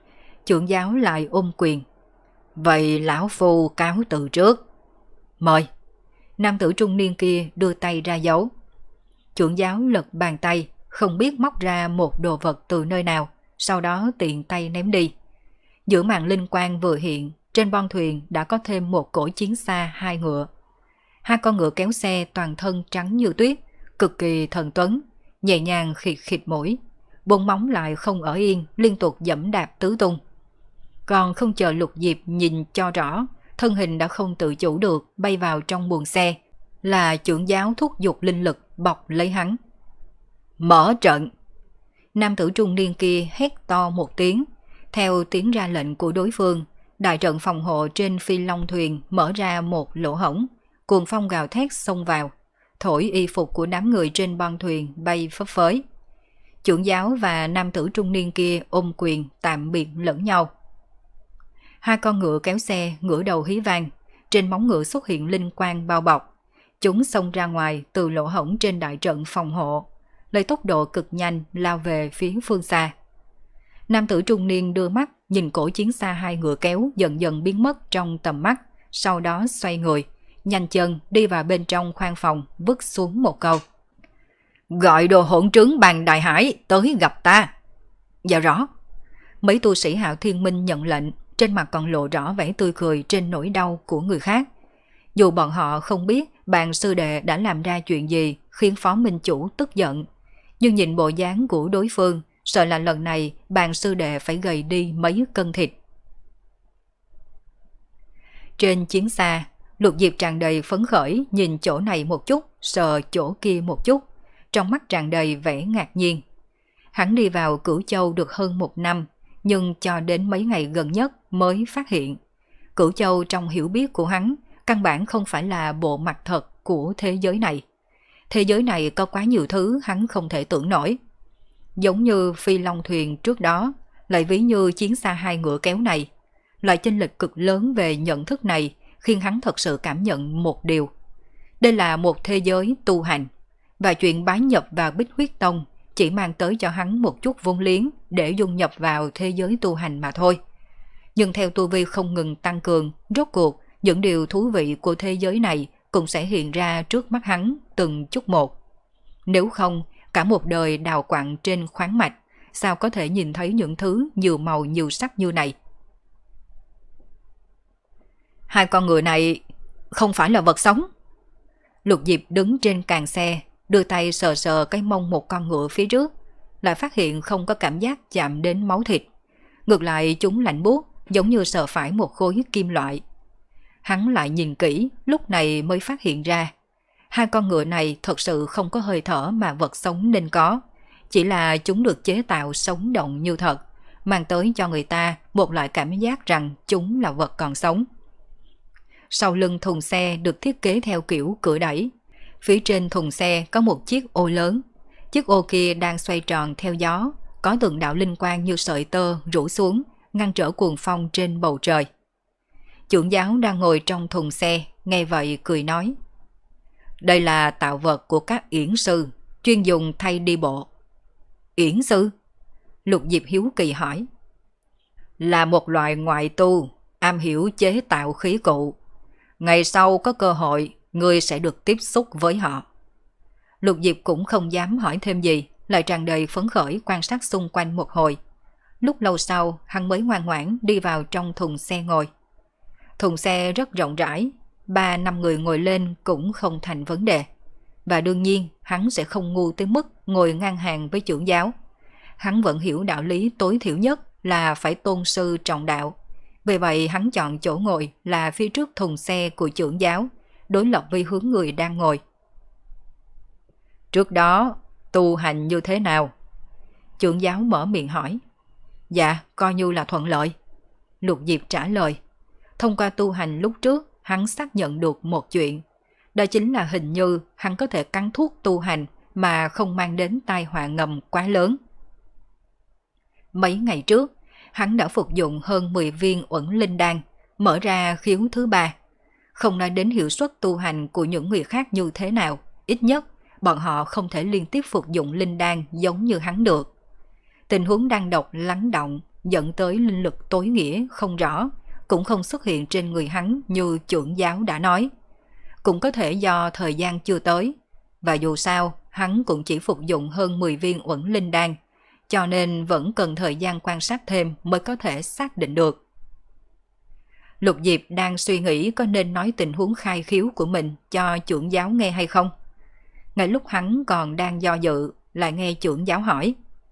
Speaker 1: Trưởng giáo lại ôm quyền. Vậy lão phu cáo từ trước. Mời. Nam tử trung niên kia đưa tay ra dấu. Trưởng giáo lật bàn tay, không biết móc ra một đồ vật từ nơi nào, sau đó tiện tay ném đi. Giữa màn linh quang vừa hiện, trên bon thuyền đã có thêm một cỗ chiến xa hai ngựa. Hai con ngựa kéo xe toàn thân trắng như tuyết, cực kỳ thần tuấn, nhẹ nhàng khịt khịt mũi. Bốn móng lại không ở yên, liên tục dẫm đạp tứ tung. Còn không chờ Lục Diệp nhìn cho rõ, thân hình đã không tự chủ được bay vào trong buồng xe, là trưởng giáo thúc giục linh lực bọc lấy hắn. Mở trận! Nam tử trung niên kia hét to một tiếng, theo tiếng ra lệnh của đối phương, đại trận phòng hộ trên phi long thuyền mở ra một lỗ hổng, cuồng phong gào thét xông vào, thổi y phục của đám người trên bon thuyền bay phấp phới. Trưởng giáo và nam tử trung niên kia ôm quyền tạm biệt lẫn nhau. Hai con ngựa kéo xe ngửa đầu hí vang, trên móng ngựa xuất hiện linh quang bao bọc. Chúng xông ra ngoài từ lỗ hổng trên đại trận phòng hộ, lấy tốc độ cực nhanh lao về phía phương xa. Nam tử trung niên đưa mắt nhìn cổ chiến xa hai ngựa kéo dần dần biến mất trong tầm mắt, sau đó xoay người, nhanh chân đi vào bên trong khoang phòng, vứt xuống một câu. Gọi đồ hỗn trướng bàn đại hải tới gặp ta. Dạ rõ. Mấy tu sĩ Hạo Thiên Minh nhận lệnh, trên mặt còn lộ rõ vẻ tươi cười trên nỗi đau của người khác. Dù bọn họ không biết bàn sư đệ đã làm ra chuyện gì khiến phó minh chủ tức giận, nhưng nhìn bộ dáng của đối phương, sợ là lần này bàn sư đệ phải gầy đi mấy cân thịt. Trên chiến xa, Lục Diệp tràn đầy phấn khởi, nhìn chỗ này một chút, sờ chỗ kia một chút, trong mắt tràn đầy vẻ ngạc nhiên. Hắn đi vào Cửu Châu được hơn một năm, nhưng cho đến mấy ngày gần nhất mới phát hiện. Cửu Châu trong hiểu biết của hắn, căn bản không phải là bộ mặt thật của thế giới này. Thế giới này có quá nhiều thứ hắn không thể tưởng nổi. Giống như phi long thuyền trước đó, lại ví như chiến xa hai ngựa kéo này. Loại chênh lệch cực lớn về nhận thức này khiến hắn thật sự cảm nhận một điều. Đây là một thế giới tu hành, và chuyện bái nhập vào Bích Huyết Tông chỉ mang tới cho hắn một chút vốn liếng để dung nhập vào thế giới tu hành mà thôi. Nhưng theo tu vi không ngừng tăng cường, rốt cuộc những điều thú vị của thế giới này cũng sẽ hiện ra trước mắt hắn từng chút một. Nếu không, cả một đời đào quặng trên khoáng mạch, sao có thể nhìn thấy những thứ nhiều màu nhiều sắc như này? Hai con ngựa này không phải là vật sống. Lục Diệp đứng trên càng xe, đưa tay sờ sờ cái mông một con ngựa phía trước, lại phát hiện không có cảm giác chạm đến máu thịt. Ngược lại chúng lạnh buốt, giống như sờ phải một khối kim loại. Hắn lại nhìn kỹ, lúc này mới phát hiện ra. Hai con ngựa này thật sự không có hơi thở mà vật sống nên có, chỉ là chúng được chế tạo sống động như thật, mang tới cho người ta một loại cảm giác rằng chúng là vật còn sống. Sau lưng thùng xe được thiết kế theo kiểu cửa đẩy. Phía trên thùng xe có một chiếc ô lớn. Chiếc ô kia đang xoay tròn theo gió, có từng đạo linh quang như sợi tơ rủ xuống, ngăn trở cuồng phong trên bầu trời. Trưởng giáo đang ngồi trong thùng xe, nghe vậy cười nói. Đây là tạo vật của các yển sư, chuyên dùng thay đi bộ. Yển sư? Lục Diệp hiếu kỳ hỏi. Là một loại ngoại tu, am hiểu chế tạo khí cụ. Ngày sau có cơ hội, ngươi sẽ được tiếp xúc với họ. Lục Diệp cũng không dám hỏi thêm gì, lại tràn đầy phấn khởi quan sát xung quanh một hồi. Lúc lâu sau, hắn mới ngoan ngoãn đi vào trong thùng xe ngồi. Thùng xe rất rộng rãi, ba năm người ngồi lên cũng không thành vấn đề. Và đương nhiên, hắn sẽ không ngu tới mức ngồi ngang hàng với trưởng giáo. Hắn vẫn hiểu đạo lý tối thiểu nhất là phải tôn sư trọng đạo. Vì vậy hắn chọn chỗ ngồi là phía trước thùng xe của trưởng giáo, đối lập với hướng người đang ngồi. Trước đó, tu hành như thế nào? Trưởng giáo mở miệng hỏi. Dạ, coi như là thuận lợi. Lục Diệp trả lời. Thông qua tu hành lúc trước, hắn xác nhận được một chuyện. Đó chính là hình như hắn có thể cắn thuốc tu hành mà không mang đến tai họa ngầm quá lớn. Mấy ngày trước, hắn đã phục dụng hơn mười viên uẩn linh đan, mở ra khiếu thứ ba. Không nói đến hiệu suất tu hành của những người khác như thế nào, ít nhất bọn họ không thể liên tiếp phục dụng linh đan giống như hắn được. Tình huống đang độc lắng động, dẫn tới linh lực tối nghĩa không rõ, cũng không xuất hiện trên người hắn như trưởng giáo đã nói. Cũng có thể do thời gian chưa tới, và dù sao hắn cũng chỉ phục dụng hơn mười viên uẩn linh đan, cho nên vẫn cần thời gian quan sát thêm mới có thể xác định được. Lục Diệp đang suy nghĩ có nên nói tình huống khai khiếu của mình cho trưởng giáo nghe hay không. Ngay lúc hắn còn đang do dự, lại nghe trưởng giáo hỏi.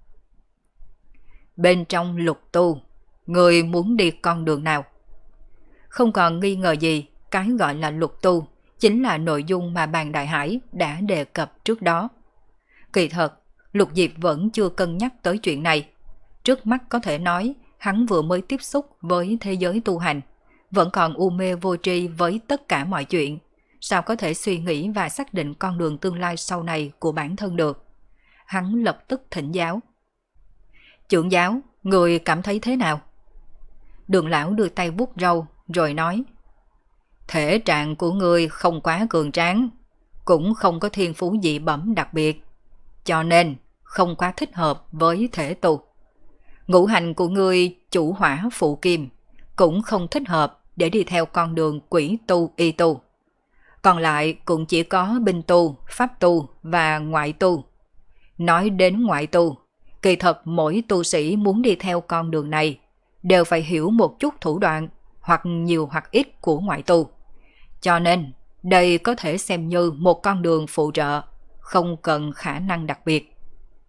Speaker 1: Bên trong Lục tu, người muốn đi con đường nào? Không còn nghi ngờ gì, cái gọi là Lục tu chính là nội dung mà bàn Đại Hải đã đề cập trước đó. Kỳ thật, Lục Diệp vẫn chưa cân nhắc tới chuyện này. Trước mắt có thể nói, hắn vừa mới tiếp xúc với thế giới tu hành, vẫn còn u mê vô tri với tất cả mọi chuyện. Sao có thể suy nghĩ và xác định con đường tương lai sau này của bản thân được? Hắn lập tức thỉnh giáo. Trưởng giáo, người cảm thấy thế nào? Đường lão đưa tay vuốt râu, rồi nói. Thể trạng của ngươi không quá cường tráng, cũng không có thiên phú dị bẩm đặc biệt, cho nên không quá thích hợp với thể tu. Ngũ hành của ngươi chủ hỏa phụ kim, cũng không thích hợp để đi theo con đường quỷ tu y tu. Còn lại cũng chỉ có binh tu, pháp tu và ngoại tu. Nói đến ngoại tu, kỳ thật mỗi tu sĩ muốn đi theo con đường này đều phải hiểu một chút thủ đoạn, hoặc nhiều hoặc ít của ngoại tu. Cho nên, đây có thể xem như một con đường phụ trợ, không cần khả năng đặc biệt.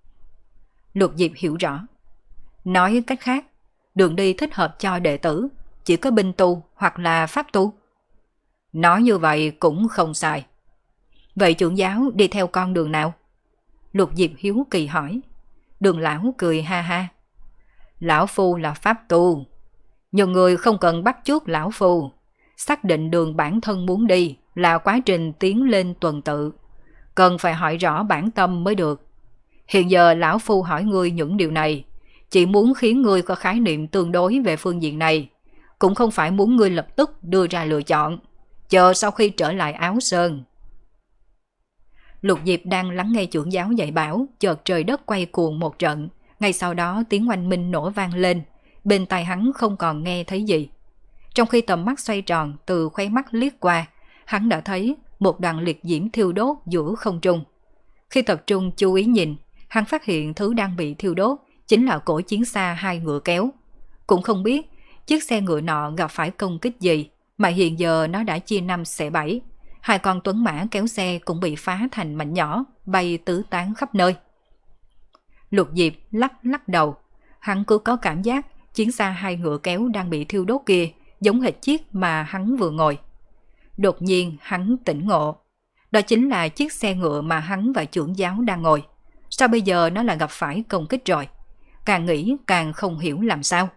Speaker 1: Lục Diệp hiểu rõ. Nói cách khác, đường đi thích hợp cho đệ tử chỉ có binh tu hoặc là pháp tu. Nói như vậy cũng không sai. Vậy trưởng giáo đi theo con đường nào? Lục Diệp hiếu kỳ hỏi. Đường lão cười ha ha. Lão phu là pháp tu, nhiều người không cần bắt chước lão phu. Xác định đường bản thân muốn đi là quá trình tiến lên tuần tự, cần phải hỏi rõ bản tâm mới được. Hiện giờ lão phu hỏi ngươi những điều này, chỉ muốn khiến ngươi có khái niệm tương đối về phương diện này, cũng không phải muốn ngươi lập tức đưa ra lựa chọn, chờ sau khi trở lại Áo Sơn. Lục Diệp đang lắng nghe trưởng giáo dạy bảo, chợt trời đất quay cuồng một trận, ngay sau đó tiếng oanh minh nổ vang lên, bên tai hắn không còn nghe thấy gì. Trong khi tầm mắt xoay tròn từ khóe mắt liếc qua, hắn đã thấy một đoàn liệt diễm thiêu đốt giữa không trung. Khi tập trung chú ý nhìn, hắn phát hiện thứ đang bị thiêu đốt chính là cỗ chiến xa hai ngựa kéo. Cũng không biết chiếc xe ngựa nọ gặp phải công kích gì mà hiện giờ nó đã chia năm xẻ bảy. Hai con tuấn mã kéo xe cũng bị phá thành mảnh nhỏ, bay tứ tán khắp nơi. Lục Diệp lắc lắc đầu, hắn cứ có cảm giác chiến xa hai ngựa kéo đang bị thiêu đốt kia giống hệt chiếc mà hắn vừa ngồi. Đột nhiên hắn tỉnh ngộ, đó chính là chiếc xe ngựa mà hắn và trưởng giáo đang ngồi. Sao bây giờ nó lại gặp phải công kích rồi? Càng nghĩ càng không hiểu làm sao.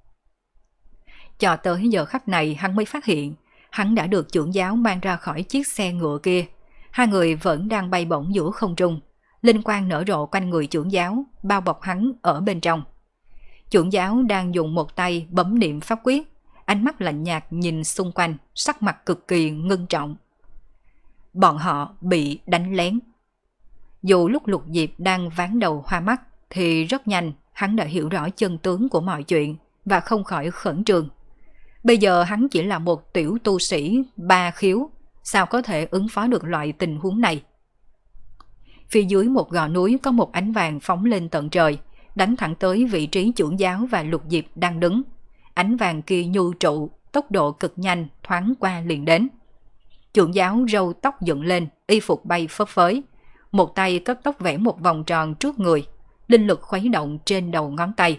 Speaker 1: Cho tới giờ khắc này hắn mới phát hiện hắn đã được trưởng giáo mang ra khỏi chiếc xe ngựa kia. Hai người vẫn đang bay bổng giữa không trung, linh quang nở rộ quanh người trưởng giáo, bao bọc hắn ở bên trong. Trưởng giáo đang dùng một tay bấm niệm pháp quyết, ánh mắt lạnh nhạt nhìn xung quanh, sắc mặt cực kỳ ngưng trọng. Bọn họ bị đánh lén. Dù lúc Lục Diệp đang ván đầu hoa mắt, thì rất nhanh hắn đã hiểu rõ chân tướng của mọi chuyện và không khỏi khẩn trương. Bây giờ hắn chỉ là một tiểu tu sĩ ba khiếu, sao có thể ứng phó được loại tình huống này? Phía dưới một gò núi có một ánh vàng phóng lên tận trời, đánh thẳng tới vị trí trưởng giáo và Lục Diệp đang đứng. Ánh vàng kia nhu trụ, tốc độ cực nhanh, thoáng qua liền đến. Trưởng giáo râu tóc dựng lên, y phục bay phấp phới. Một tay cấp tốc vẽ một vòng tròn trước người, linh lực khuấy động trên đầu ngón tay.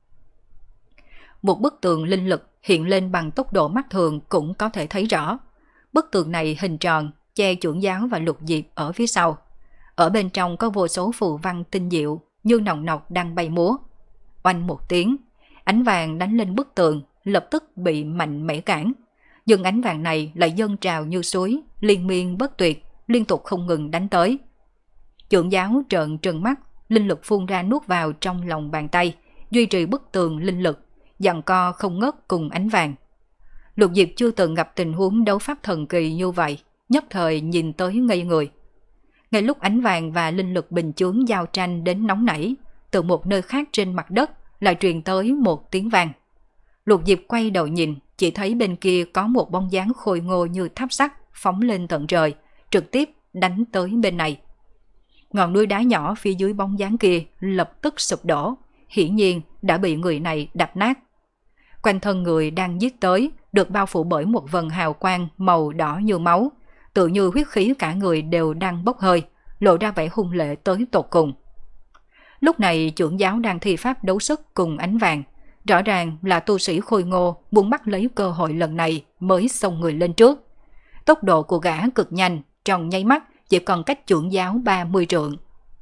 Speaker 1: Một bức tường linh lực hiện lên bằng tốc độ mắt thường cũng có thể thấy rõ. Bức tường này hình tròn, che trưởng giáo và Lục Diệp ở phía sau. Ở bên trong có vô số phù văn tinh diệu như nòng nọc đang bay múa. Oanh một tiếng, ánh vàng đánh lên bức tường, lập tức bị mạnh mẽ cản. Nhưng ánh vàng này lại dâng trào như suối, liên miên bất tuyệt, liên tục không ngừng đánh tới. Trưởng giáo trợn trừng mắt, linh lực phun ra nuốt vào trong lòng bàn tay, duy trì bức tường linh lực, giằng co không ngớt cùng ánh vàng. Lục Diệp chưa từng gặp tình huống đấu pháp thần kỳ như vậy, nhất thời nhìn tới ngây người. Ngay lúc ánh vàng và linh lực bình chướng giao tranh đến nóng nảy, từ một nơi khác trên mặt đất lại truyền tới một tiếng vang. Lục Diệp quay đầu nhìn, chỉ thấy bên kia có một bóng dáng khôi ngô như tháp sắt phóng lên tận trời, trực tiếp đánh tới bên này. Ngọn núi đá nhỏ phía dưới bóng dáng kia lập tức sụp đổ, hiển nhiên đã bị người này đập nát. Quanh thân người đang giết tới được bao phủ bởi một vầng hào quang màu đỏ như máu, tự như huyết khí cả người đều đang bốc hơi, lộ ra vẻ hung lệ tới tột cùng. Lúc này trưởng giáo đang thi pháp đấu sức cùng Ánh Vàng, rõ ràng là tu sĩ khôi ngô muốn bắt lấy cơ hội lần này mới xông người lên trước. Tốc độ của gã cực nhanh, trong nháy mắt chỉ còn cách trưởng giáo ba mươi trượng.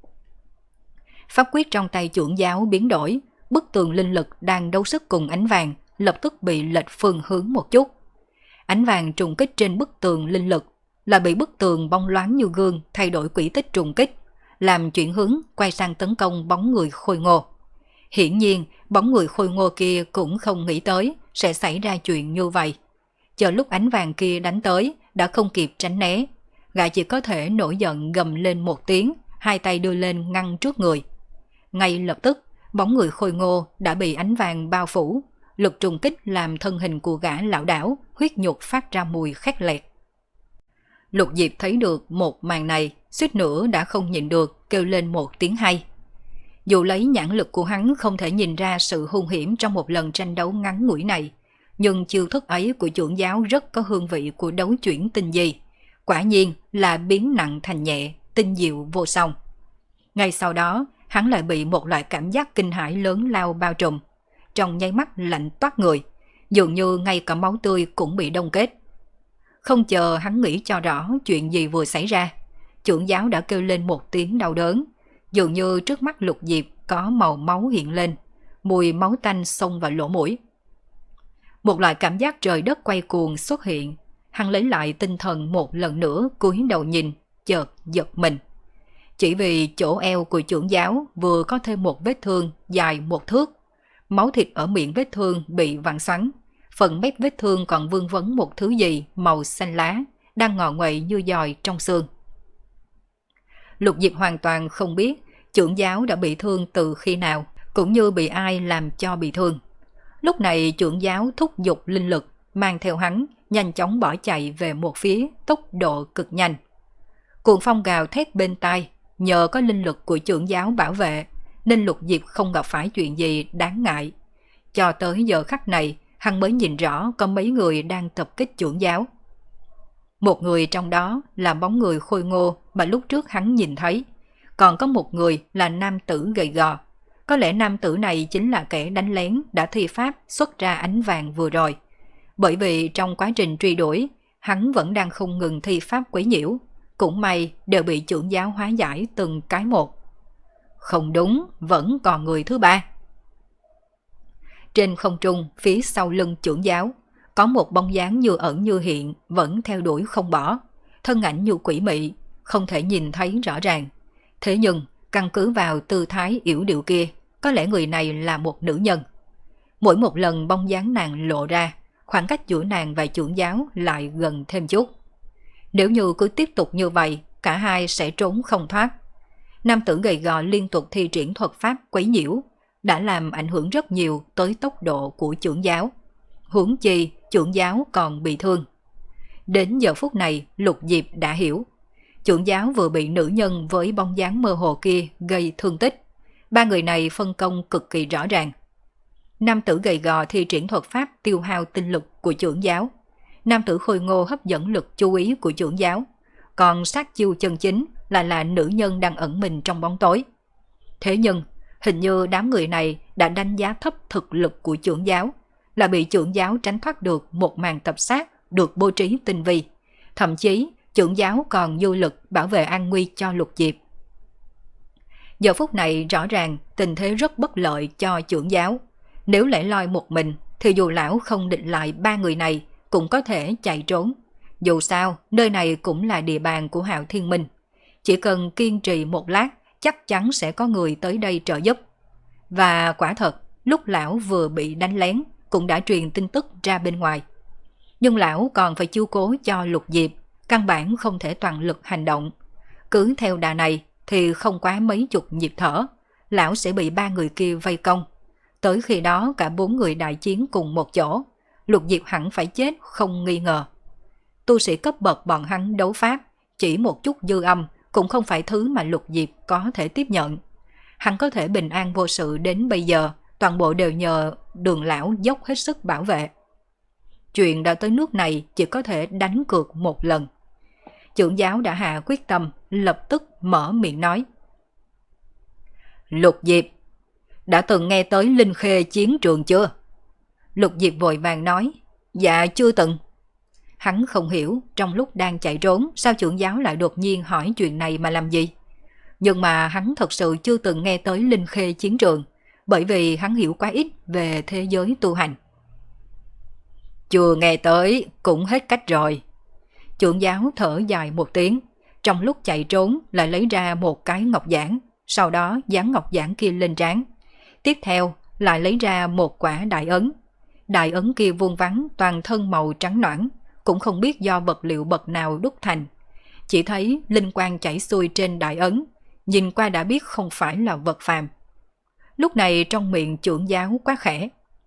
Speaker 1: Pháp quyết trong tay trưởng giáo biến đổi, bức tường linh lực đang đấu sức cùng Ánh Vàng lập tức bị lệch phương hướng một chút. Ánh Vàng trùng kích trên bức tường linh lực là bị bức tường bóng loáng như gương thay đổi quỹ tích trùng kích, làm chuyển hướng quay sang tấn công bóng người khôi ngô. Hiển nhiên, bóng người khôi ngô kia cũng không nghĩ tới sẽ xảy ra chuyện như vậy. Chờ lúc Ánh Vàng kia đánh tới, đã không kịp tránh né. Gã chỉ có thể nổi giận gầm lên một tiếng, hai tay đưa lên ngăn trước người. Ngay lập tức, bóng người khôi ngô đã bị Ánh Vàng bao phủ. Lực trùng kích làm thân hình của gã lảo đảo, huyết nhục phát ra mùi khét lẹt. Lục Diệp thấy được một màn này, suýt nữa đã không nhịn được, kêu lên một tiếng hay. Dù lấy nhãn lực của hắn không thể nhìn ra sự hung hiểm trong một lần tranh đấu ngắn ngủi này, nhưng chiêu thức ấy của trưởng giáo rất có hương vị của đấu chuyển tinh di. Quả nhiên là biến nặng thành nhẹ, tinh diệu vô song. Ngay sau đó, hắn lại bị một loại cảm giác kinh hãi lớn lao bao trùm. Trong nháy mắt lạnh toát người, dường như ngay cả máu tươi cũng bị đông kết. Không chờ hắn nghĩ cho rõ chuyện gì vừa xảy ra, trưởng giáo đã kêu lên một tiếng đau đớn, dường như trước mắt Lục Diệp có màu máu hiện lên, mùi máu tanh xông vào lỗ mũi. Một loại cảm giác trời đất quay cuồng xuất hiện, hắn lấy lại tinh thần một lần nữa, cúi đầu nhìn, chợt giật mình. Chỉ vì chỗ eo của trưởng giáo vừa có thêm một vết thương dài một thước, máu thịt ở miệng vết thương bị vặn xoắn, phần mép vết thương còn vương vấn một thứ gì màu xanh lá, đang ngọ nguậy như giòi trong xương. Lục Diệp hoàn toàn không biết trưởng giáo đã bị thương từ khi nào, cũng như bị ai làm cho bị thương. Lúc này trưởng giáo thúc giục linh lực, mang theo hắn, nhanh chóng bỏ chạy về một phía, tốc độ cực nhanh. Cuồng phong gào thét bên tai, nhờ có linh lực của trưởng giáo bảo vệ, nên Lục Diệp không gặp phải chuyện gì đáng ngại. Cho tới giờ khắc này, hắn mới nhìn rõ có mấy người đang tập kích trưởng giáo. Một người trong đó là bóng người khôi ngô mà lúc trước hắn nhìn thấy, còn có một người là nam tử gầy gò. Có lẽ nam tử này chính là kẻ đánh lén đã thi pháp xuất ra Ánh Vàng vừa rồi. Bởi vì trong quá trình truy đuổi, hắn vẫn đang không ngừng thi pháp quấy nhiễu, cũng may đều bị trưởng giáo hóa giải từng cái một. Không đúng, vẫn còn người thứ ba. Trên không trung phía sau lưng trưởng giáo, có một bóng dáng như ẩn như hiện vẫn theo đuổi không bỏ, thân ảnh như quỷ mị, không thể nhìn thấy rõ ràng. Thế nhưng, căn cứ vào tư thái yểu điệu kia, có lẽ người này là một nữ nhân. Mỗi một lần bóng dáng nàng lộ ra, khoảng cách giữa nàng và trưởng giáo lại gần thêm chút. Nếu như cứ tiếp tục như vậy, cả hai sẽ trốn không thoát. Nam tử gầy gò liên tục thi triển thuật pháp quấy nhiễu, đã làm ảnh hưởng rất nhiều tới tốc độ của trưởng giáo. Huống chi, trưởng giáo còn bị thương. Đến giờ phút này, Lục Diệp đã hiểu. Trưởng giáo vừa bị nữ nhân với bóng dáng mơ hồ kia gây thương tích. Ba người này phân công cực kỳ rõ ràng. Nam tử gầy gò thi triển thuật pháp tiêu hao tinh lực của trưởng giáo. Nam tử khôi ngô hấp dẫn lực chú ý của trưởng giáo. Còn sát chiêu chân chính lại là nữ nhân đang ẩn mình trong bóng tối. Thế nhưng, hình như đám người này đã đánh giá thấp thực lực của trưởng giáo, là bị trưởng giáo tránh thoát được một màn tập sát được bố trí tinh vi. Thậm chí, trưởng giáo còn dư lực bảo vệ an nguy cho Lục Diệp. Giờ phút này rõ ràng tình thế rất bất lợi cho trưởng giáo. Nếu lẻ loi một mình thì dù lão không địch lại ba người này cũng có thể chạy trốn. Dù sao, nơi này cũng là địa bàn của Hạo Thiên Minh. Chỉ cần kiên trì một lát, chắc chắn sẽ có người tới đây trợ giúp. Và quả thật, lúc lão vừa bị đánh lén cũng đã truyền tin tức ra bên ngoài. Nhưng lão còn phải chiếu cố cho Lục Diệp, căn bản không thể toàn lực hành động. Cứ theo đà này thì không quá mấy chục nhịp thở, lão sẽ bị ba người kia vây công. Tới khi đó cả bốn người đại chiến cùng một chỗ, Lục Diệp hẳn phải chết không nghi ngờ. Tu sĩ cấp bậc bọn hắn đấu pháp, chỉ một chút dư âm cũng không phải thứ mà Lục Diệp có thể tiếp nhận. Hắn có thể bình an vô sự đến bây giờ, toàn bộ đều nhờ Đường lão dốc hết sức bảo vệ. Chuyện đã tới nước này chỉ có thể đánh cược một lần. Trưởng giáo đã hạ quyết tâm, lập tức mở miệng nói. Lục Diệp, đã từng nghe tới Linh Khê chiến trường chưa? Lục Diệp vội vàng nói, dạ chưa từng. Hắn không hiểu trong lúc đang chạy trốn sao trưởng giáo lại đột nhiên hỏi chuyện này mà làm gì. Nhưng mà hắn thật sự chưa từng nghe tới Linh Khê chiến trường, bởi vì hắn hiểu quá ít về thế giới tu hành. Chưa nghe tới cũng hết cách rồi. Trưởng giáo thở dài một tiếng, trong lúc chạy trốn lại lấy ra một cái ngọc giản, sau đó dán ngọc giản kia lên trán. Tiếp theo lại lấy ra một quả đại ấn. Đại ấn kia vuông vắn toàn thân màu trắng nõn, cũng không biết do vật liệu bậc nào đúc thành. Chỉ thấy linh quang chảy xuôi trên đại ấn, nhìn qua đã biết không phải là vật phàm. Lúc này trong miệng trưởng giáo quá khẽ.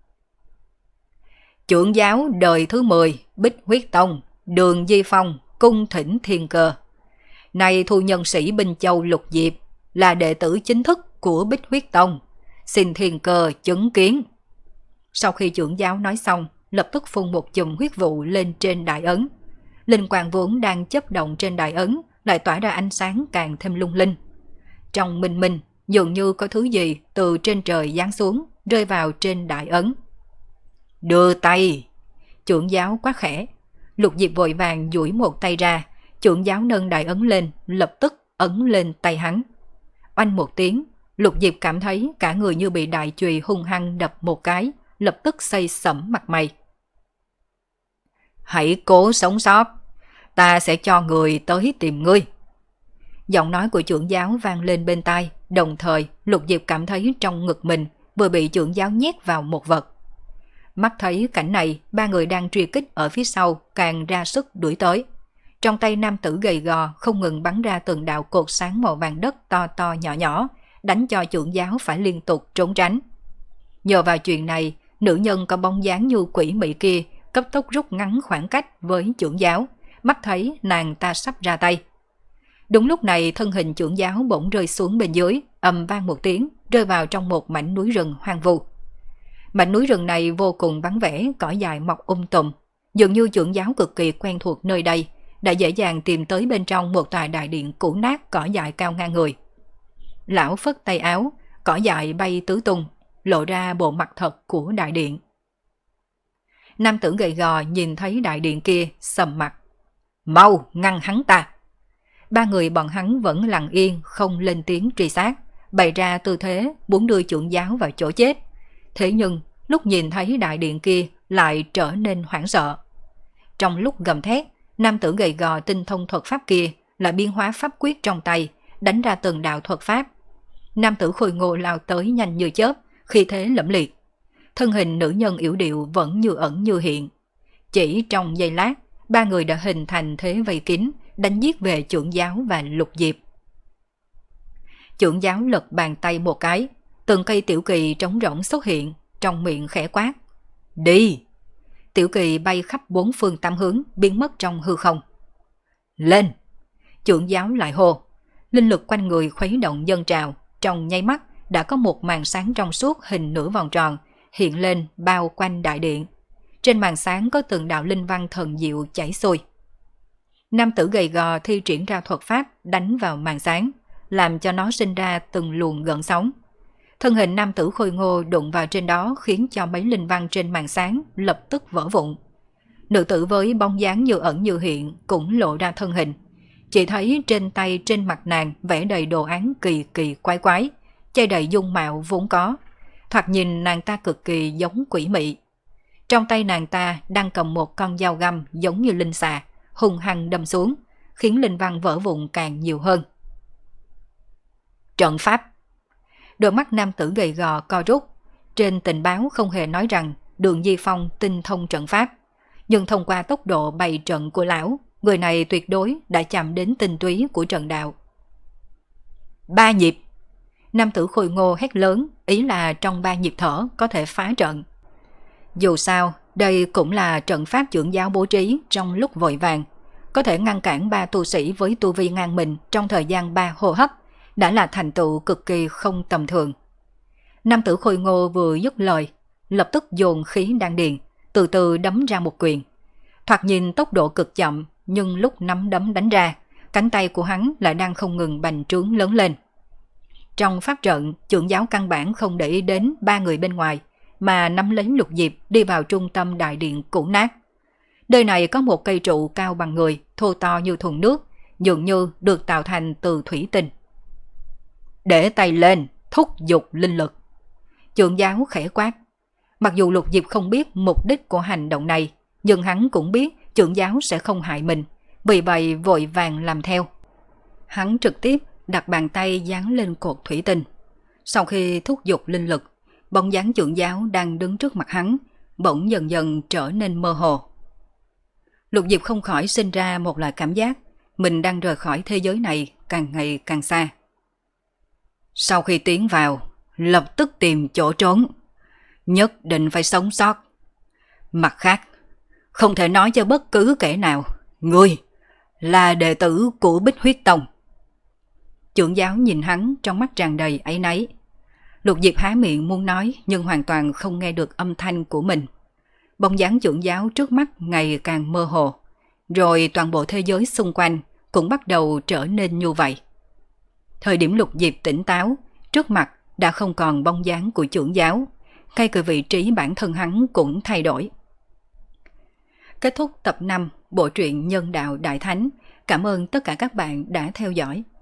Speaker 1: Trưởng giáo đời thứ mười, Bích Huyết Tông, Đường Di Phong, cung thỉnh thiên cơ. Này thu nhân sĩ Binh Châu Lục Diệp, là đệ tử chính thức của Bích Huyết Tông, xin thiên cơ chứng kiến. Sau khi trưởng giáo nói xong, lập tức phun một chùm huyết vụ lên trên đại ấn. Linh quang vốn đang chấp động trên đại ấn lại tỏa ra ánh sáng càng thêm lung linh. Trong minh minh, dường như có thứ gì từ trên trời giáng xuống, rơi vào trên đại ấn. Đưa tay! Trưởng giáo quá khẽ. Lục Diệp vội vàng duỗi một tay ra, trưởng giáo nâng đại ấn lên, lập tức ấn lên tay hắn. Oanh một tiếng, Lục Diệp cảm thấy cả người như bị đại chùy hung hăng đập một cái, lập tức xây sẩm mặt mày. Hãy cố sống sót, ta sẽ cho người tới tìm ngươi. Giọng nói của trưởng giáo vang lên bên tai, đồng thời Lục Diệp cảm thấy trong ngực mình vừa bị trưởng giáo nhét vào một vật. Mắt thấy cảnh này, ba người đang truy kích ở phía sau càng ra sức đuổi tới. Trong tay nam tử gầy gò không ngừng bắn ra từng đạo cột sáng màu vàng đất to to nhỏ nhỏ, đánh cho trưởng giáo phải liên tục trốn tránh. Nhờ vào chuyện này, nữ nhân có bóng dáng như quỷ mị kia cấp tốc rút ngắn khoảng cách với trưởng giáo, mắt thấy nàng ta sắp ra tay. Đúng lúc này thân hình trưởng giáo bỗng rơi xuống bên dưới, ầm vang một tiếng, rơi vào trong một mảnh núi rừng hoang vu. Mảnh núi rừng này vô cùng vắng vẻ, cỏ dại mọc um tùm, dường như trưởng giáo cực kỳ quen thuộc nơi đây, đã dễ dàng tìm tới bên trong một tòa đại điện cũ nát cỏ dại cao ngang người. Lão phất tay áo, cỏ dại bay tứ tung, lộ ra bộ mặt thật của đại điện. Nam tử gầy gò nhìn thấy đại điện kia, sầm mặt. Mau, ngăn hắn ta! Ba người bọn hắn vẫn lặng yên, không lên tiếng truy sát, bày ra tư thế muốn đưa trưởng giáo vào chỗ chết. Thế nhưng, lúc nhìn thấy đại điện kia lại trở nên hoảng sợ. Trong lúc gầm thét, nam tử gầy gò tinh thông thuật pháp kia lại biến hóa pháp quyết trong tay, đánh ra từng đạo thuật pháp. Nam tử khôi ngô lao tới nhanh như chớp, khi thế lẫm liệt. Thân hình nữ nhân yểu điệu vẫn như ẩn như hiện. Chỉ trong giây lát, ba người đã hình thành thế vây kín, đánh giết về trưởng giáo và Lục Diệp. Trưởng giáo lật bàn tay một cái, từng cây tiểu kỳ trống rỗng xuất hiện, trong miệng khẽ quát. Đi! Tiểu kỳ bay khắp bốn phương tám hướng, biến mất trong hư không. Lên! Trưởng giáo lại hô. Linh lực quanh người khuấy động dâng trào, trong nháy mắt đã có một màn sáng trong suốt hình nửa vòng tròn hiện lên bao quanh đại điện. Trên màn sáng có từng đạo linh văn thần diệu chảy xuôi. Nam tử gầy gò thi triển ra thuật pháp đánh vào màn sáng, làm cho nó sinh ra từng luồng gợn sóng. Thân hình nam tử khôi ngô đụng vào trên đó khiến cho mấy linh văn trên màn sáng lập tức vỡ vụn. Nữ tử với bóng dáng như ẩn như hiện cũng lộ ra thân hình. Chỉ thấy trên tay trên mặt nàng vẽ đầy đồ án kỳ kỳ quái quái, che đầy dung mạo vốn có. Thoạt nhìn nàng ta cực kỳ giống quỷ mị. Trong tay nàng ta đang cầm một con dao găm giống như linh xà, hung hăng đâm xuống, khiến linh văn vỡ vụn càng nhiều hơn. Trận pháp. Đôi mắt nam tử gầy gò co rút. Trên tình báo không hề nói rằng Đường Di Phong tinh thông trận pháp, nhưng thông qua tốc độ bày trận của lão, người này tuyệt đối đã chạm đến tinh túy của trận đạo. Ba nhịp. Nam tử khôi ngô hét lớn, ý là trong ba nhịp thở có thể phá trận. Dù sao, đây cũng là trận pháp trưởng giáo bố trí trong lúc vội vàng, có thể ngăn cản ba tu sĩ với tu vi ngang mình trong thời gian ba hô hấp, đã là thành tựu cực kỳ không tầm thường. Nam tử khôi ngô vừa dứt lời, lập tức dồn khí đan điền, từ từ đấm ra một quyền. Thoạt nhìn tốc độ cực chậm, nhưng lúc nắm đấm đánh ra, cánh tay của hắn lại đang không ngừng bành trướng lớn lên. Trong pháp trận, trưởng giáo căn bản không để ý đến ba người bên ngoài, mà nắm lấy Lục Diệp đi vào trung tâm đại điện cũ nát. Nơi này có một cây trụ cao bằng người, thô to như thùng nước, dường như được tạo thành từ thủy tinh. Để tay lên, thúc giục linh lực. Trưởng giáo khẽ quát. Mặc dù Lục Diệp không biết mục đích của hành động này, nhưng hắn cũng biết trưởng giáo sẽ không hại mình, vì vậy vội vàng làm theo. Hắn trực tiếp đặt bàn tay dán lên cột thủy tinh. Sau khi thúc giục linh lực, bóng dáng trưởng giáo đang đứng trước mặt hắn bỗng dần dần trở nên mơ hồ. Lục Diệp không khỏi sinh ra một loại cảm giác mình đang rời khỏi thế giới này càng ngày càng xa. Sau khi tiến vào, lập tức tìm chỗ trốn, nhất định phải sống sót. Mặt khác, không thể nói cho bất cứ kẻ nào ngươi là đệ tử của Bích Huyết Tông. Trưởng giáo nhìn hắn trong mắt tràn đầy áy náy. Lục Diệp há miệng muốn nói nhưng hoàn toàn không nghe được âm thanh của mình. Bóng dáng trưởng giáo trước mắt ngày càng mơ hồ, rồi toàn bộ thế giới xung quanh cũng bắt đầu trở nên như vậy. Thời điểm Lục Diệp tỉnh táo, trước mặt đã không còn bóng dáng của trưởng giáo, ngay cả vị trí bản thân hắn cũng thay đổi. Kết thúc tập năm bộ truyện Nhân Đạo Đại Thánh. Cảm ơn tất cả các bạn đã theo dõi.